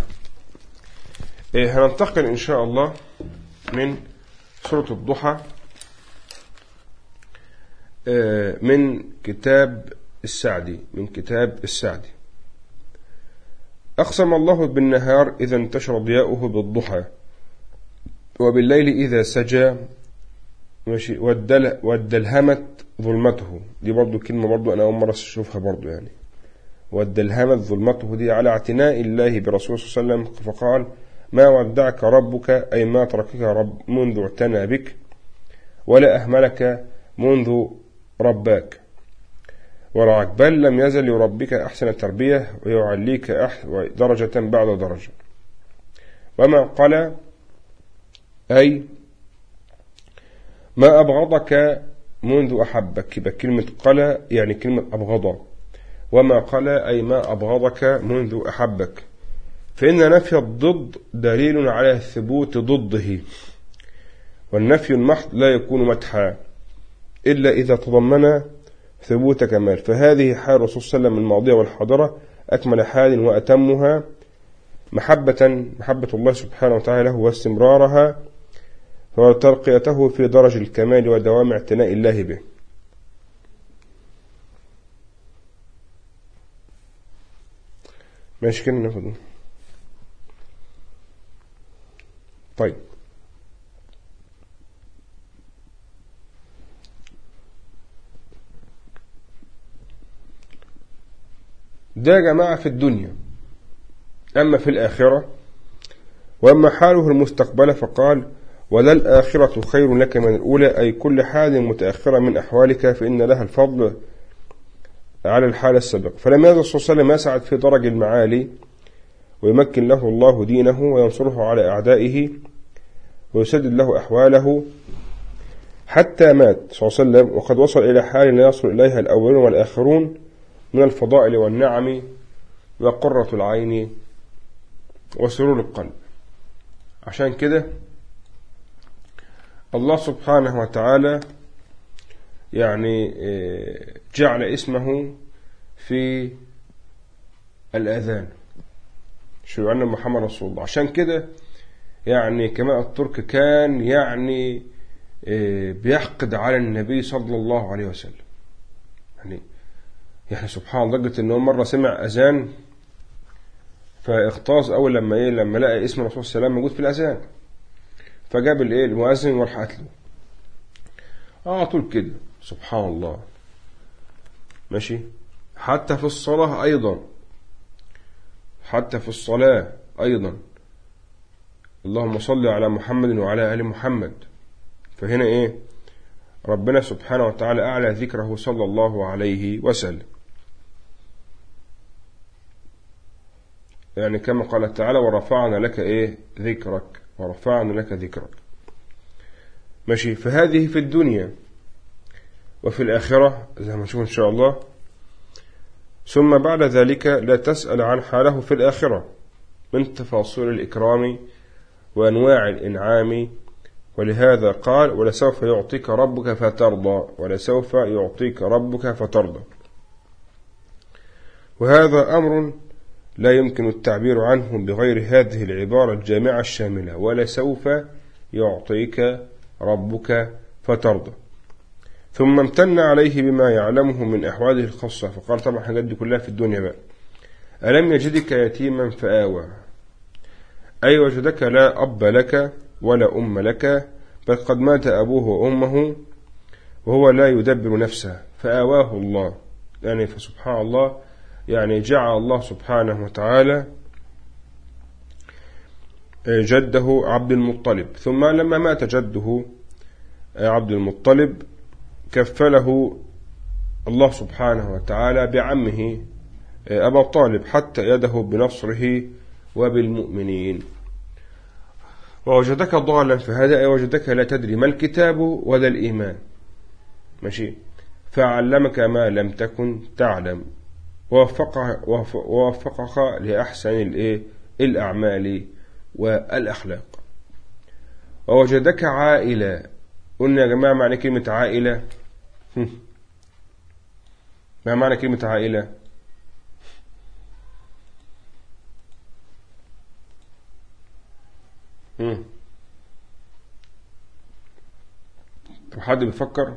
هننتقل إن شاء الله من سورة الضحى من كتاب السعدي، أقسم الله بالنهار إذا انتشر ضياؤه بالضحى وبالليل إذا سجى والدلهمت ظلمته. دي برضو كلمة برضو أنا أول مرة أشوفها برضو يعني. والدلهمت ظلمته دي على اعتناء الله برسول صلى الله عليه وسلم، فقال ما ودعك ربك أي ما تركك رب منذ اعتنى بك ولا أهملك منذ رباك ورعاك، بل لم يزل يربك أحسن التربية ويعليك درجة بعد درجة. وما قال أي ما أبغضك منذ أحبك، يبقى كلمة قال يعني كلمة أبغض، وما قال أي ما أبغضك منذ أحبك، فإن نفي الضد دليل على ثبوت ضده، والنفي المحض لا يكون مدحا إلا إذا تضمن ثبوت كمال. فهذه حال الرسول صلى الله عليه وسلم الماضية والحاضرة أكمل حال وأتمها محبة الله سبحانه وتعالى له واستمرارها وترقيته في درج الكمال ودوام اعتناء الله به. ماشي كده ناخده. طيب ده يا جماعة في الدنيا. أما في الآخرة وأما حاله المستقبل فقال ولا الآخرة خير لك من الأولى، أي كل حال متأخرة من أحوالك فإن لها الفضل على الحال السابق. فلم يزل صلى الله عليه وسلم يسعد في درج المعالي ويمكن له الله دينه وينصره على أعدائه ويسدد له أحواله حتى مات صلى الله عليه وسلم، وقد وصل إلى حال لا يصل إليها الأولون والآخرون من الفضائل والنعم وقرة العين وسرور القلب. عشان كده الله سبحانه وتعالى يعني جعل اسمه في الأذان شو أن محمد رسول الله. عشان كده يعني كما الترك كان يعني بيحقد على النبي صلى الله عليه وسلم. يعني سبحان الله لدرجة إنه مرة سمع أذان فاغتاظ أول لما لقى اسم الرسول صلى الله عليه وسلم موجود في الأذان، فجاب المؤذن وراح قتله طول كده. سبحان الله. ماشي. حتى في الصلاة أيضا اللهم صل على محمد وعلى آل محمد. فهنا ربنا سبحانه وتعالى أعلى ذكره صلى الله عليه وسلم، يعني كما قال تعالى ورفعنا لك ذكرك. ماشي. فهذه في الدنيا. وفي الآخرة زي ما نشوف إن شاء الله. ثم بعد ذلك لا تسأل عن حاله في الآخرة من تفاصيل الإكرام وأنواع الإنعام، ولهذا قال ولسوف يعطيك ربك فترضى. وهذا أمر لا يمكن التعبير عنه بغير هذه العبارة الجامعة الشاملة ولسوف يعطيك ربك فترضى. ثم امتن عليه بما يعلمه من أحواله الخاصة، فقال طبعا حاجات دي كلها في الدنيا بقى. ألم يجدك يتيما فآوى، أي وجدك لا أب لك ولا أم لك، بل قد مات أبوه وأمه وهو لا يدبر نفسه فآواه الله. يعني فسبحان الله يعني جعل الله سبحانه وتعالى جده عبد المطلب، ثم لما مات جده عبد المطلب كفله الله سبحانه وتعالى بعمه أبا طالب حتى يده بنصره وبالمؤمنين. ووجدك ضالا فهذا، أي وجدك لا تدري ما الكتاب ولا الإيمان. ماشي. فعلمك ما لم تكن تعلم ووفقك لأحسن الأعمال والأخلاق. ووجدك عائلة. قلنا يا جماعة معنى كلمة عائلة ما معنى كلمة عائلة؟ طب حد بيفكر؟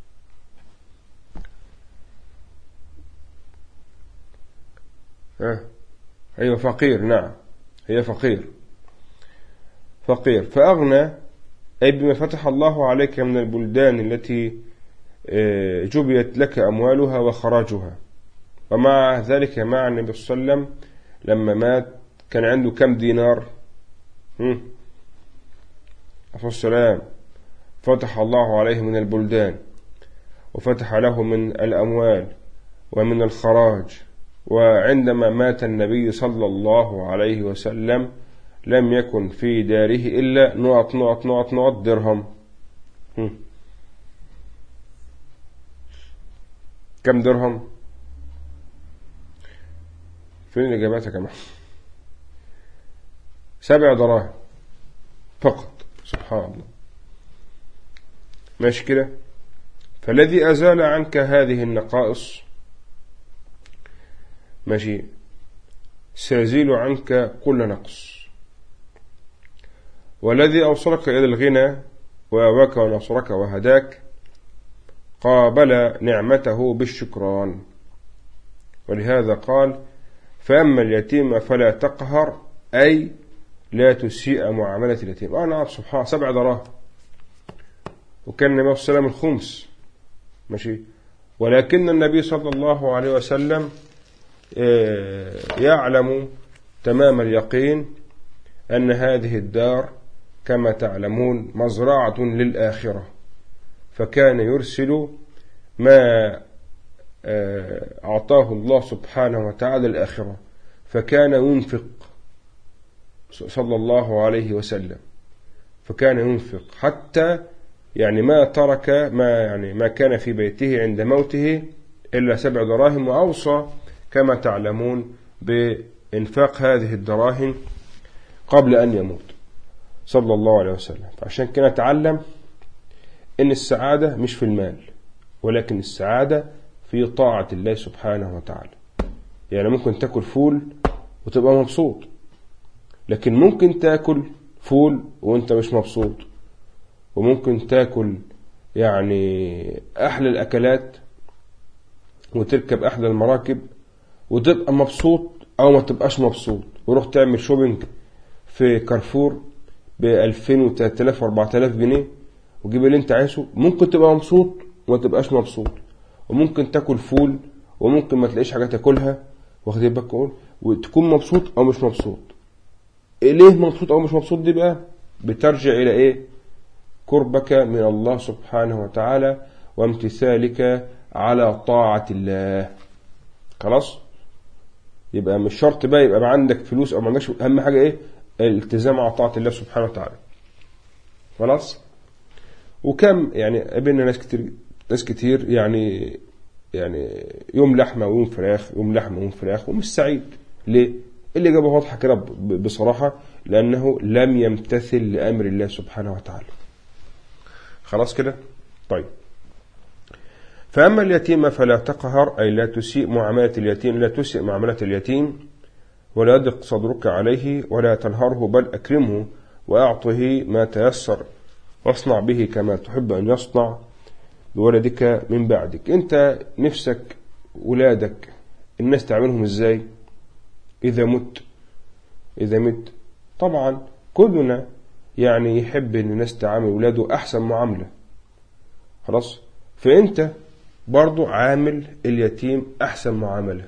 أيوة فقير، نعم هي فقير. فقير فأغنى، أي بما فتح الله عليك من البلدان التي جبيت لك أموالها وخراجها. ومع ذلك مع النبي صلى الله عليه وسلم لما مات كان عنده كم دينار؟ عليه السلام فتح الله عليه من البلدان، وفتح له من الأموال ومن الخراج. وعندما مات النبي صلى الله عليه وسلم لم يكن في داره إلا نقط درهم. كم درهم؟ فين الإجابات يا جماعة؟ 7 دراهم فقط. سبحان الله. ماشي كده. فالذي أزال عنك هذه النقائص ماشي سيزيل عنك كل نقص. والذي أوصلك إلى الغنى وأواك ونصرك وهداك قابل نعمته بالشكران. ولهذا قال: فأما اليتيم فلا تقهر، أي لا تسيء معاملة اليتيم. نعم سبحان، 7 دراهم. وكان النبي صلى الله عليه وسلم الخمس ماشي. ولكن النبي صلى الله عليه وسلم يعلم تمام اليقين أن هذه الدار كما تعلمون مزرعة للآخرة، فكان يرسل ما أعطاه الله سبحانه وتعالى الآخرة، فكان ينفق صلى الله عليه وسلم، فكان ينفق حتى يعني ما ترك ما كان في بيته عند موته إلا 7 دراهم. وأوصى كما تعلمون بإنفاق هذه الدراهم قبل أن يموت صلى الله عليه وسلم. فعشان كده نتعلم إن السعادة مش في المال، ولكن السعادة في طاعة الله سبحانه وتعالى. يعني ممكن تأكل فول وتبقى مبسوط، لكن ممكن تأكل فول وانت مش مبسوط. وممكن تأكل يعني أحلى الأكلات وتركب أحلى المراكب وتبقى مبسوط أو ما تبقاش مبسوط، وروح تعمل شوبينج في كارفور ب2000 و3000 و4000 جنيه وجيب اللي انت عايزه. ممكن تبقى مبسوط وما تبقاش مبسوط. وممكن تاكل فول وممكن ما تلاقيش حاجة تاكلها، واخد بالك، وتكون مبسوط او مش مبسوط. ليه مبسوط او مش مبسوط؟ دي بقى بترجع الى ايه؟ قربك من الله سبحانه وتعالى وامتثالك على طاعة الله. خلاص، يبقى مش شرط بقى يبقى عندك فلوس او ما عندكش، اهم حاجة ايه؟ الالتزام على طاعة الله سبحانه وتعالى. خلاص. وكم يعني قابلنا ناس كتير يعني يوم لحمة ويوم فراخ، يوم لحمة ويوم فراخ، ومش سعيد. ليه؟ اللي جابه واضحة كده بصراحة، لأنه لم يمتثل لأمر الله سبحانه وتعالى. خلاص كده. طيب، فأما اليتيم فلا تقهر، أي لا تسيء معاملة اليتيم، لا تسيء معاملة اليتيم، ولا يضق صدرك عليه، ولا تنهره، بل أكرمه وأعطه ما تيسر، واصنع به كما تحب أن يصنع بولدك من بعدك. أنت نفسك ولادك الناس تعملهم إزاي إذا مت؟ طبعا كلنا يعني يحب أن الناس تعامل ولاده أحسن معاملة. خلاص، فأنت برضو عامل اليتيم أحسن معاملة.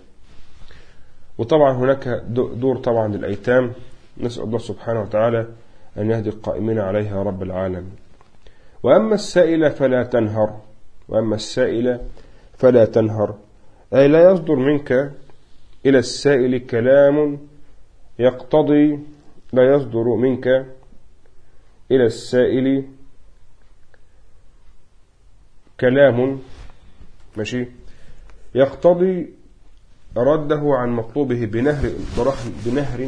وطبعا هناك دور طبعا للأيتام، نسأل الله سبحانه وتعالى أن يهدي القائمين عليها رب العالمين. وأما السائل فلا تنهر، أي لا يصدر منك إلى السائل كلام يقتضي، لا يصدر منك إلى السائل كلام ماشي يقتضي رده عن مطلوبه بنهر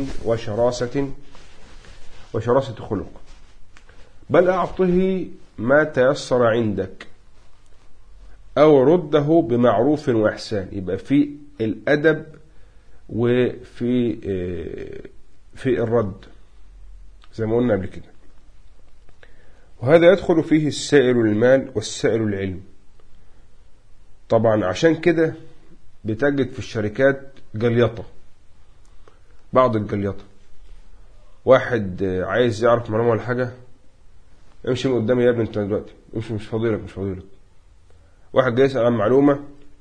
وشراسة خلق، بل أعطه ما تيسر عندك. أو رده بمعروف وإحسان. يبقى في الأدب وفي في الرد زي ما قلنا قبل كده. وهذا يدخل فيه السائل للمال والسائل للعلم. طبعا عشان كده بتجد في الشركات جليطة، بعض الجليطة، واحد عايز يعرف معلومة ولا حاجة، امشي من قدامي يا ابني انت دلوقتي، امشي، مش فاضيلك مش فاضيلك. واحد جاي يسأل عن معلومة،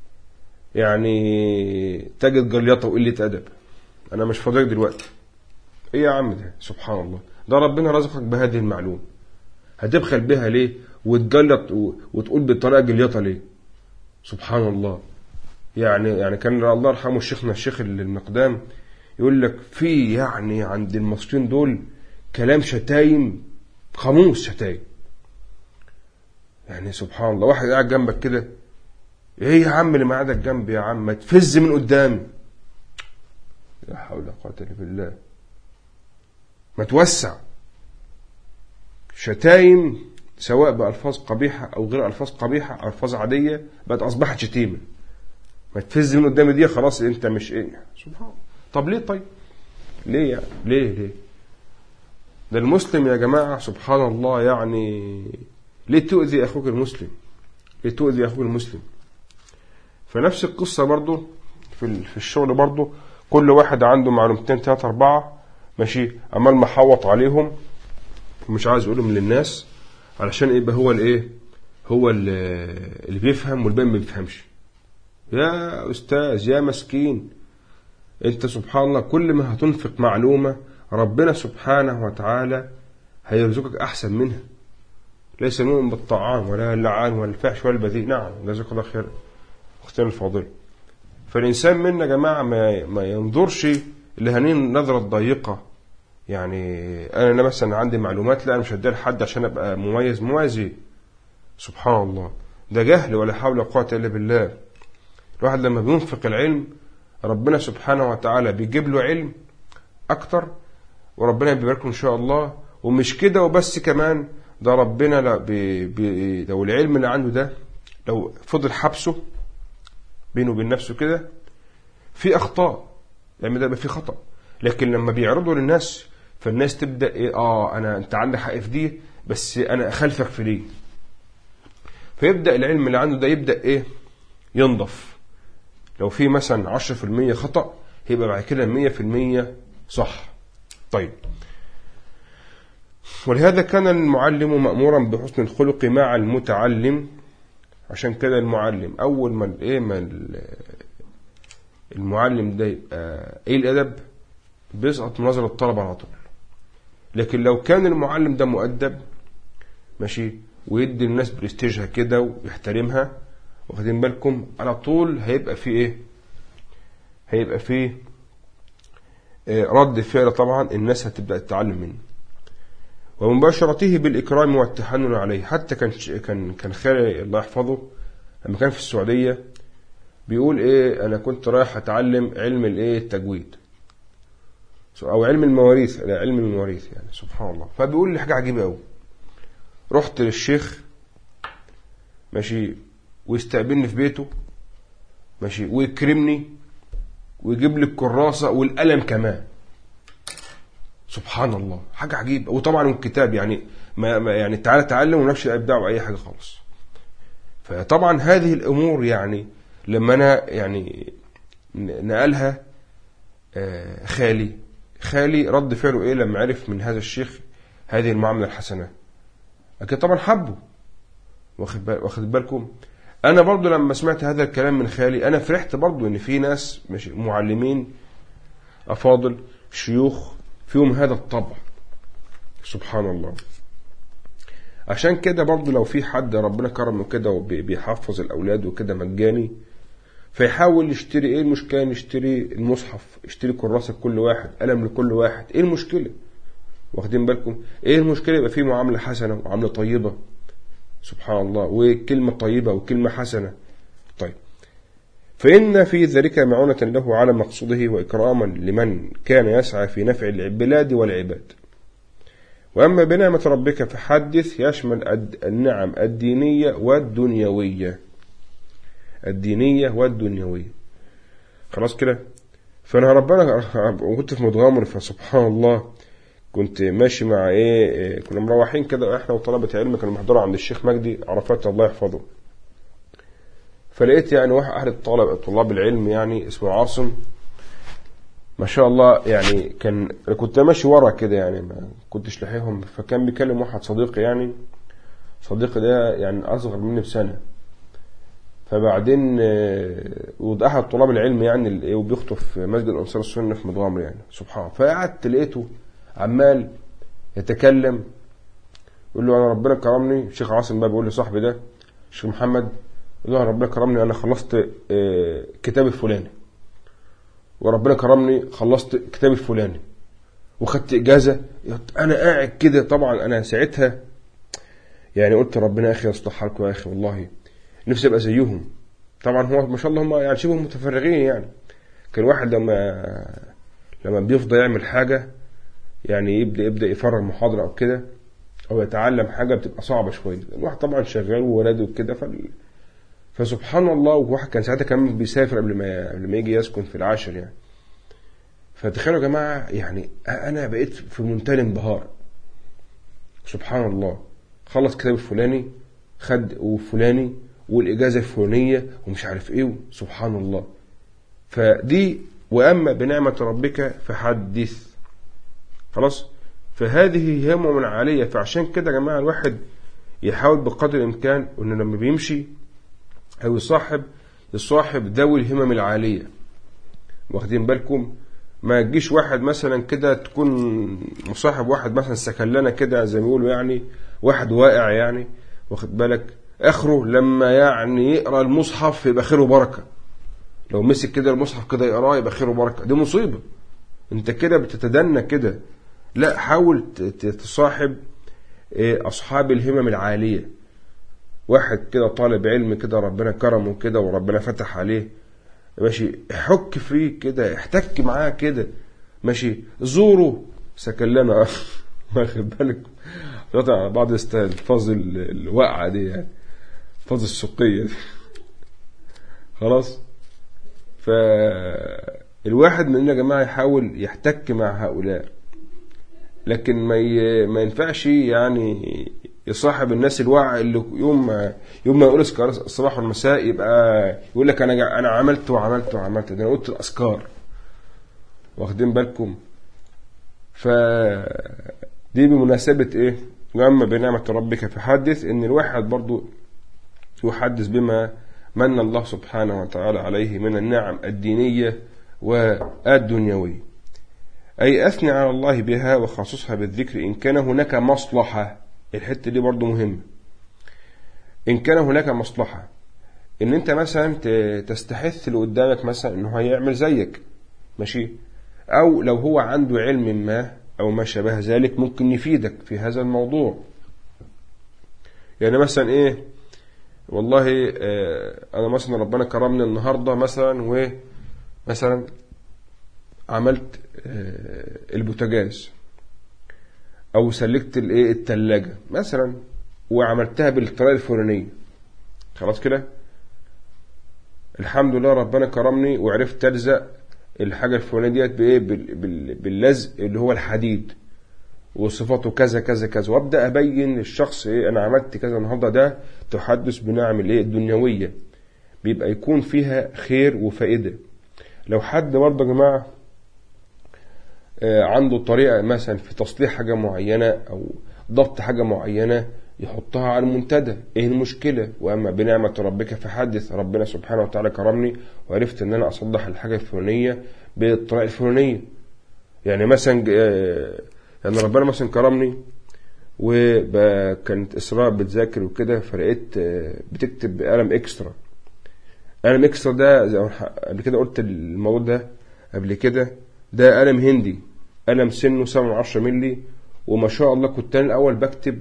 يعني تجد جليطة وقلة أدب، أنا مش فاضيلك دلوقتي. إيه يا عم ده؟ سبحان الله، ده ربنا رزقك بهذه المعلومة، هتبخل بها ليه وتجلط وتقول بالطريقة جليطة ليه؟ سبحان الله. يعني كان الله يرحمه الشيخنا الشيخ المقدام يقول لك في يعني عند المصريين دول كلام شتايم، قاموس شتايم. يعني سبحان الله، واحد قاعد جنبك كده، ايه يا عم اللي قاعدك جنبي يا عم، ما تفز من قدامي. لا حول ولا قوة الا بالله. ما توسع. شتايم سواء بألفاظ قبيحة أو غير ألفاظ قبيحة، ألفاظ عادية بقت أصبحت شتيمة. ما تفز من قدامي دي خلاص أنت مش إيه. سبحان الله. طب ليه؟ طيب ليه يعني؟ ليه ده المسلم يا جماعة سبحان الله، يعني ليه تؤذي أخوك المسلم؟ ليه تؤذي أخوك المسلم؟ فنفس القصة برضو في الشغل برضو، كل واحد عنده معلومتين 3 4 ماشي، عمال محوط عليهم ومش عايز يقولهم للناس علشان يبقى هو الايه، هو اللي بيفهم والباقي ما بيفهمش. يا أستاذ يا مسكين، انت سبحان الله كل ما هتنفق معلومة ربنا سبحانه وتعالى هيرزقك أحسن منها. ليس المؤمن بالطعام ولا اللعان ولا الفحش ولا البذيء. نعم جزاك الله خير اختنا الفاضل. فالإنسان منا يا جماعة ما ينظرش لهنين نظرة ضيقة، يعني أنا مثلا عندي معلومات، لا أنا مش هديها لحد عشان أبقى مميز موازي. سبحان الله، ده جهل ولا حول ولا قوة إلا بالله. الواحد لما بينفق العلم ربنا سبحانه وتعالى بيجيب له علم أكتر، وربنا بيبارك له إن شاء الله. ومش كده وبس، كمان ده ربنا لو العلم اللي عنده ده لو فضل حبسه بينه وبين نفسه كده في أخطاء، يعني ده في خطأ، لكن لما بيعرضوا للناس فالناس تبدأ إيه، أنت عندك حق في دي بس أنا أخلفك في دي. فيبدأ العلم اللي عنده ده يبدأ إيه، ينضف. لو في مثلا 10% خطأ هيبقى بعد كده 100% صح. طيب، ولهذا كان المعلم مأمورا بحسن الخلق مع المتعلم. عشان كده المعلم أول ما المعلم ده يبقى إيه الأدب، بيسقط من نظر الطلبة على طول. لكن لو كان المعلم ده مؤدب ماشي ويدي الناس برستيجها كده ويحترمها، واخدين بالكم، على طول هيبقى فيه إيه، هيبقى فيه رد فعل. طبعا الناس هتبدأ تتعلم منه. ومباشرته بالإكرام والتحنن عليه. حتى كان خالي الله يحفظه لما كان في السعودية بيقول إيه، أنا كنت رايح أتعلم علم الإيه، التجويد أو علم المواريث، لا علم المواريث يعني. سبحان الله. فبيقول لي حاجة عجيبة أوي. رحت للشيخ ماشي ويستقبلني في بيته ماشي ويكرمني ويجيب لي الكراسة والقلم كمان. سبحان الله، حاجة عجيبة. وطبعا الكتاب يعني ما يعني تعالى تعلم ونفس الإبداع وأي حاجة خالص. فطبعا هذه الأمور يعني لما أنا يعني نقلها خالي رد فعله إيه لما عرف من هذا الشيخ هذه المعاملة الحسنة؟ أكيد طبعا حبه. واخد بالكم. أنا برضو لما سمعت هذا الكلام من خالي أنا فرحت برضو إن في ناس مش معلمين أفاضل شيوخ فيهم هذا الطبع. سبحان الله. عشان كده برضو لو في حد ربنا كرمه كده وبيحفظ الأولاد وكده مجاني، فيحاول يشتري ايه المشكلة، يشتري المصحف، يشتري كراسة لكل واحد، قلم لكل واحد، ايه المشكلة؟ واخدين بالكم؟ ايه المشكلة يبقى فيه معاملة حسنة وعاملة طيبة. سبحان الله. وكلمة طيبة وكلمة حسنة. طيب، فإن في ذلك معونة له على مقصوده وإكراما لمن كان يسعى في نفع البلاد والعباد. وأما بنعمة ربك فحدث، يشمل النعم الدينية والدنيوية. الدينية والدنيوية. خلاص كده. فأنا ربنا كنت في متغامر، فسبحان الله كنت ماشي مع كنا مروحين كده احنا وطلبة علم، كانوا محضروا عند الشيخ مجدي عرفات الله يحفظه. فلقيت يعني واحد أحد طلاب العلم يعني اسمه عاصم، ما شاء الله يعني كنت ماشي ورا كده يعني ما كنتش لاحقهم. فكان بيكلم واحد صديقي، يعني صديقي ده يعني أصغر مني بسنة. فبعدين أحد طلاب العلم يعني اللي وبيخطب في مسجد أنصار السنة في متغامر يعني سبحان. فقعدت لقيته عمال يتكلم يقول له أنا ربنا كرمني. الشيخ عاصم بقى بيقول لصاحبي ده الشيخ محمد، يقول له ربنا كرمني أنا خلصت كتاب الفلاني، وربنا كرمني خلصت كتاب الفلاني، وخدت إجازة. أنا قاعد كده طبعا أنا ساعتها يعني قلت ربنا يا أخي يصلح حالكم يا أخي، والله نفسي أبقى زيهم. طبعا هو ما شاء الله هم يعني شبه متفرغين يعني. كان واحد لما بيفضل يعمل حاجة يعني يبدأ يفرغ محاضرة أو كده أو يتعلم حاجة بتبقى صعبة شوية. الواحد طبعا شغال وولاده وكده فسبحان الله. وواحد كان ساعتها كمان بيسافر قبل ما يجي يسكن في العاشر يعني. فتخيلوا يا جماعة يعني أنا بقيت في منتهى الانبهار. سبحان الله، خلص كتاب الفلاني، خد وفلاني والإجازة الفلانية ومش عارف إيه. سبحان الله. فدي وأما بنعمة ربك فحدث. خلاص. فهذه همة من عالية. فعشان كده يا جماعة الواحد يحاول بقدر الإمكان إنه لما بيمشي أو يصاحب ذوي الهمم العالية. واخدين بالكم؟ ما يجيش واحد مثلا كده تكون مصاحب واحد مثلا سكلانة كده زي ما يقولوا يعني، واحد واقع يعني، واخد بالك، آخره لما يعني يقرأ المصحف يبقى خيره بركة. لو مسك كده المصحف كده يقرأه يبقى خيره بركة. دي مصيبة. انت كده بتتدنى كده. لا، حاول تصاحب أصحاب الهمم العالية. واحد كده طالب علم كده ربنا كرمه كده وربنا فتح عليه، ماشي، حك فيه كده، احتك معاه كده، ماشي، زوره سكلنا واخد بالك. بعض الفاظ الواقعة دي يعني، فاظ السقية دي. خلاص. فالواحد مننا يا جماعة يحاول يحتك مع هؤلاء، لكن ما ينفعش يعني يصاحب الناس الواعي اللي يوم ما يقول اذكار الصباح والمساء يبقى يقول لك انا عملت وعملت وعملت، ده انا قلت الاذكار. واخدين بالكم؟ فدي بمناسبة ايه؟ واما بنعمة ربك فحدث، ان الواحد برضو يحدث بما من الله سبحانه وتعالى عليه من النعم الدينية والدنيوية. أي أثني على الله بها وخصصها بالذكر إن كان هناك مصلحة. الحتة دي برضو مهمة. إن كان هناك مصلحة، إن أنت مثلا تستحث اللي قدامك مثلا إنه هيعمل زيك، ماشي، أو لو هو عنده علم ما أو ما شابه ذلك ممكن يفيدك في هذا الموضوع. يعني مثلا إيه، والله أنا مثلا ربنا كرمني النهاردة مثلا ومثلا عملت البوتاجاز او سلكت التلاجة مثلا وعملتها بالطريقه الفلانيه. خلاص كده، الحمد لله ربنا كرمني وعرفت الزق الحاجه الفلانيه ديت بايه، باللزق اللي هو الحديد وصفاته كذا كذا كذا، وابدا ابين للشخص انا عملت كذا النهارده. ده تحدث بنعم الدنيويه، بيبقى يكون فيها خير وفائده. لو حد برضه يا جماعه عنده طريقة مثلا في تصليح حاجة معينة أو ضبط حاجة معينة يحطها على المنتدى، إيه المشكلة؟ وأما بنعمة ربك فحدث. ربنا سبحانه وتعالى كرمني وعرفت أن أنا أصلح الحاجة الفلانية بالطريقة الفلانية. يعني مثلا يعني ربنا مثلا كرمني وكانت إسراء بتذاكر وكده، فرقيت بتكتب بقلم إكسترا. قلم إكسترا ده زي قبل كده قلت الموضوع ده قبل كده، ده قلم هندي، قلم سنه 7-10 ملي، وما شاء الله كنت أنا الأول بكتب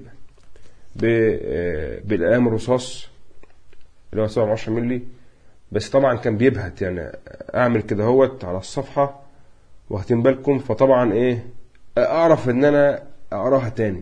بالقلم الرصاص اللي هو 7-10 ملي، بس طبعا كان بيبهت يعني أعمل كده هوت على الصفحة، واخدين بالكم؟ فطبعا إيه، أعرف إن أنا أقراها تاني.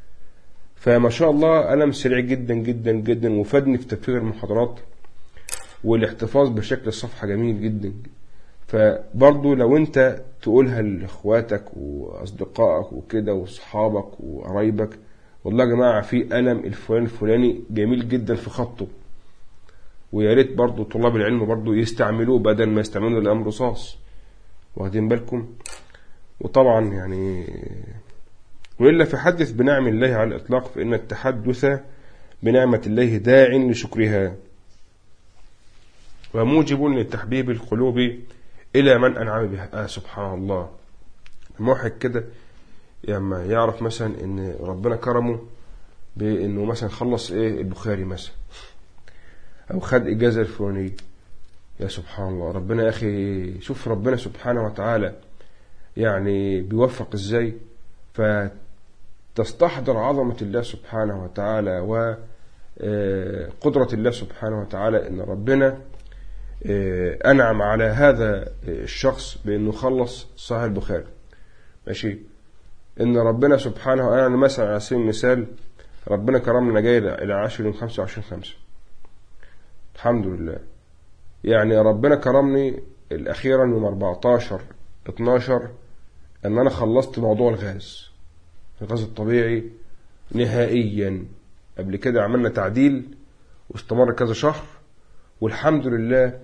فما شاء الله قلم سريع جدا جدا جدا وفادني في تفريغ المحاضرات. والاحتفاظ بشكل الصفحة جميل جدا. فبرضو لو انت تقولها لاخواتك واصدقائك وكده واصحابك وقرايبك، والله يا جماعة في قلم الفلاني جميل جدا في خطه، ويا ريت برضو طلاب العلم برضو يستعملوه بدل ما يستعملوا القلم رصاص، واخدين بالكم؟ وطبعا يعني وإلا فحدث بنعم الله على الإطلاق، فإن التحدث بنعمة الله داع لشكرها وموجب لتحبيب القلوب إلى من أنعم بها. سبحان الله، موحد كده لما يعرف مثلا إن ربنا كرمه بإنه مثلا خلص البخاري مثلا، أو خد إجازة الفلانية، يا سبحان الله، ربنا يا أخي شوف ربنا سبحانه وتعالى يعني بيوفق إزاي، فتستحضر عظمة الله سبحانه وتعالى وقدرة الله سبحانه وتعالى إن ربنا أنعم على هذا الشخص بأنه خلص صحيح البخاري. ماشي، إن ربنا سبحانه وتعالى مثلا على سبيل المثال ربنا كرمنا جاي إلى 10 يوم 25/5، الحمد لله. يعني ربنا كرمني الأخيرا يوم 14/12 أن أنا خلصت موضوع الغاز الطبيعي نهائيا. قبل كده عملنا تعديل واستمر كذا شهر، والحمد لله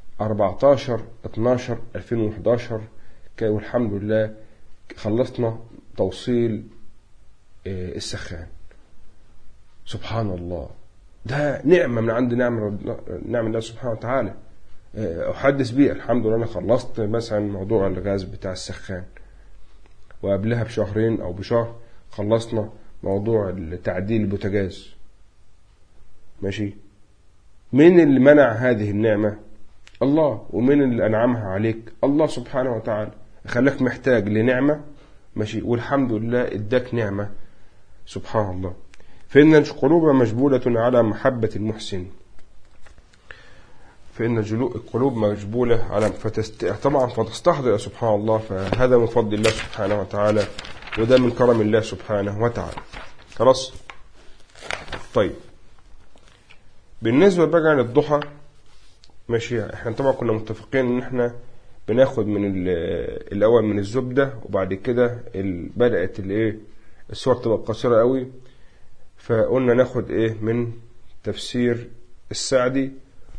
14/12/2011 والحمد لله خلصنا توصيل السخان. سبحان الله، ده نعمة من عند نعم الله سبحانه وتعالى أحدث بيه. الحمد لله أنا خلصت مثلا موضوع الغاز بتاع السخان، وقبلها بشهرين أو بشهر خلصنا موضوع تعديل البوتاجاز. ماشي، من اللي منع هذه النعمة؟ الله. ومن اللي أنعمها عليك؟ الله سبحانه وتعالى. خلاك محتاج لنعمة، ماشي، والحمد لله اداك نعمة. سبحان الله. فإن القلوب مجبولة على محبة المحسن، فإن القلوب مجبولة على طبعا فتستحضر سبحان الله. فهذا من فضل الله سبحانه وتعالى، وده من كرم الله سبحانه وتعالى. خلاص. طيب، بالنسبة بقى للضحى، ماشي، احنا طبعا كنا متفقين ان احنا بناخد من الاول من الزبدة، وبعد كده بدأت السور تبقى قصيرة قوي، فقلنا ناخد من تفسير السعدي.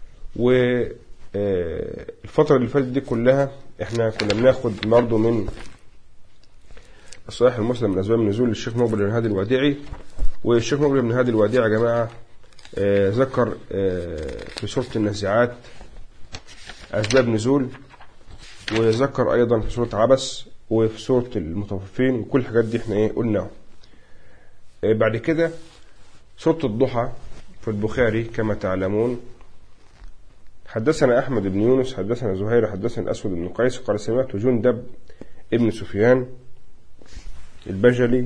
والفترة اللي فاتت دي كلها احنا كنا بناخد برضه من الصحيح المسلم من أسباب النزول للشيخ مقبل بن هادي الوديعي. والشيخ مقبل بن هادي الوديعي يا جماعة ذكر في سورة النازعات أسباب نزول، وذكر أيضا في سورة عبس وفي سورة المطففين، وكل الحاجات دي احنا قلناها. بعد كده سورة الضحى في البخاري كما تعلمون. حدثنا أحمد بن يونس حدثنا زهير حدثنا الأسود بن قيس قال سمعت جندب ابن سفيان البجلي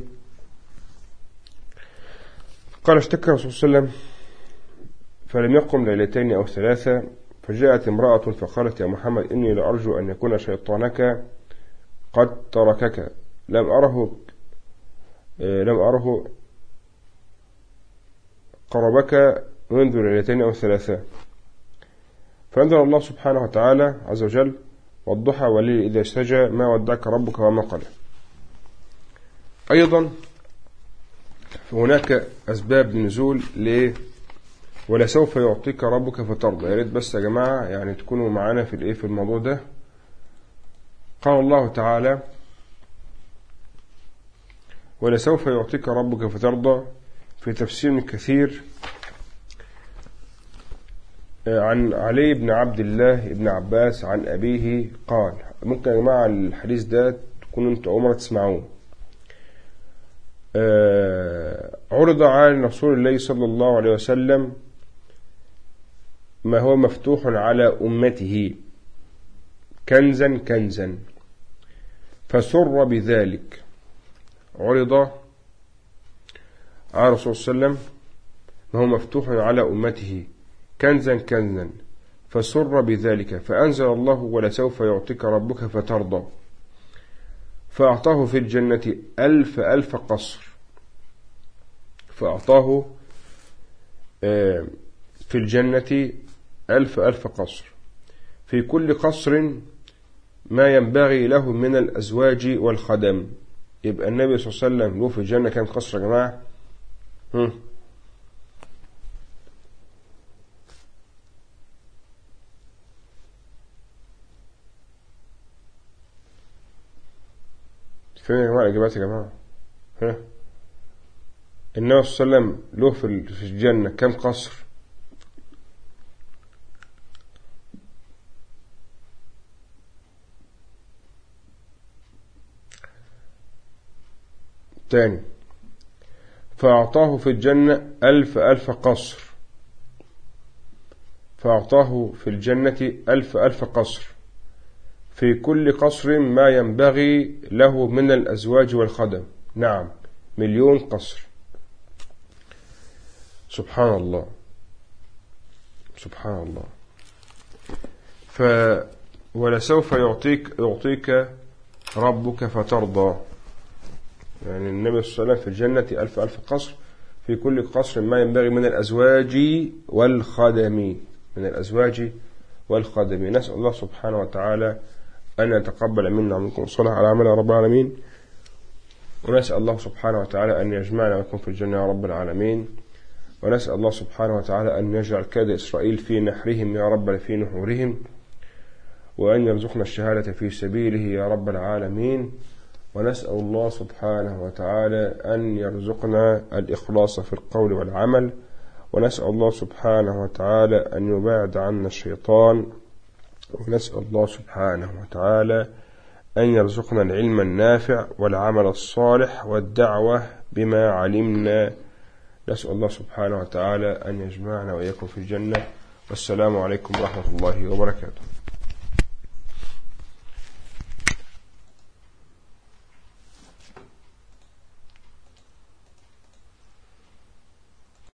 قال اشتكى الرسول صلى الله عليه وسلم فلم يقم ليلتين أو 3، فجاءت امرأة فقالت يا محمد إني لأرجو أن يكون شيطانك قد تركك، لم أره قربك منذ ليلتين أو 3. فأنزل الله سبحانه وتعالى عز وجل والضحى والليل إذا سجى ما ودعك ربك وما قلى. أيضا هناك أسباب نزول ولسوف يعطيك ربك فترضى. يا ريت بس يا جماعة يعني تكونوا معانا في الموضوع ده. قال الله تعالى ولسوف يعطيك ربك فترضى في تفسير كثير عن علي بن عبد الله بن عباس عن أبيه قال. ممكن يا جماعة الحديث ده تكونوا انتوا أول مرة تسمعوه. عرض على رسول الله صلى الله عليه وسلم ما هو مفتوح على أمته كنزا كنزا فسر بذلك. عرض على رسول الله صلى الله عليه وسلم ما هو مفتوح على أمته كنزا كنزا فسر بذلك، فأنزل الله ولسوف يعطيك ربك فترضى، فأعطاه في الجنة 1000 قصر. فأعطاه في الجنة ألف قصر، في كل قصر ما ينبغي له من الأزواج والخدم. يبقى النبي صلى الله عليه وسلم له في الجنة كم قصر يا جماعة؟ فين يا جماعة الإجابات يا جماعة؟ النبي صلى الله عليه وسلم له في الجنة كم قصر؟ تاني، فأعطاه في الجنة ألف قصر، فأعطاه في الجنة ألف قصر، في كل قصر ما ينبغي له من الأزواج والخدم. نعم، 1,000,000 قصر. سبحان الله، سبحان الله. ولسوف يعطيك ربك فترضى. يعني النبي صلى الله عليه وسلم في الجنة ألف قصر، في كل قصر ما ينبغي من الأزواج والخدم، من الأزواج والخدم. نسأل الله سبحانه وتعالى أن يتقبل منا ومنكم الصلاة على عمل رب العالمين، ونسأل الله سبحانه وتعالى أن يجمعنا ويكون في الجنة يا رب العالمين، ونسأل الله سبحانه وتعالى أن يجعل كيد إسرائيل في نحرهم يا رب في نحورهم، وأن يرزقنا الشهادة في سبيله يا رب العالمين، ونسأل الله سبحانه وتعالى أن يرزقنا الإخلاص في القول والعمل، ونسأل الله سبحانه وتعالى أن يبعد عنا الشيطان، ونسأل الله سبحانه وتعالى أن يرزقنا العلم النافع والعمل الصالح والدعوة بما علمنا. نسأل الله سبحانه وتعالى أن يجمعنا وإياكم في الجنة. والسلام عليكم ورحمة الله وبركاته.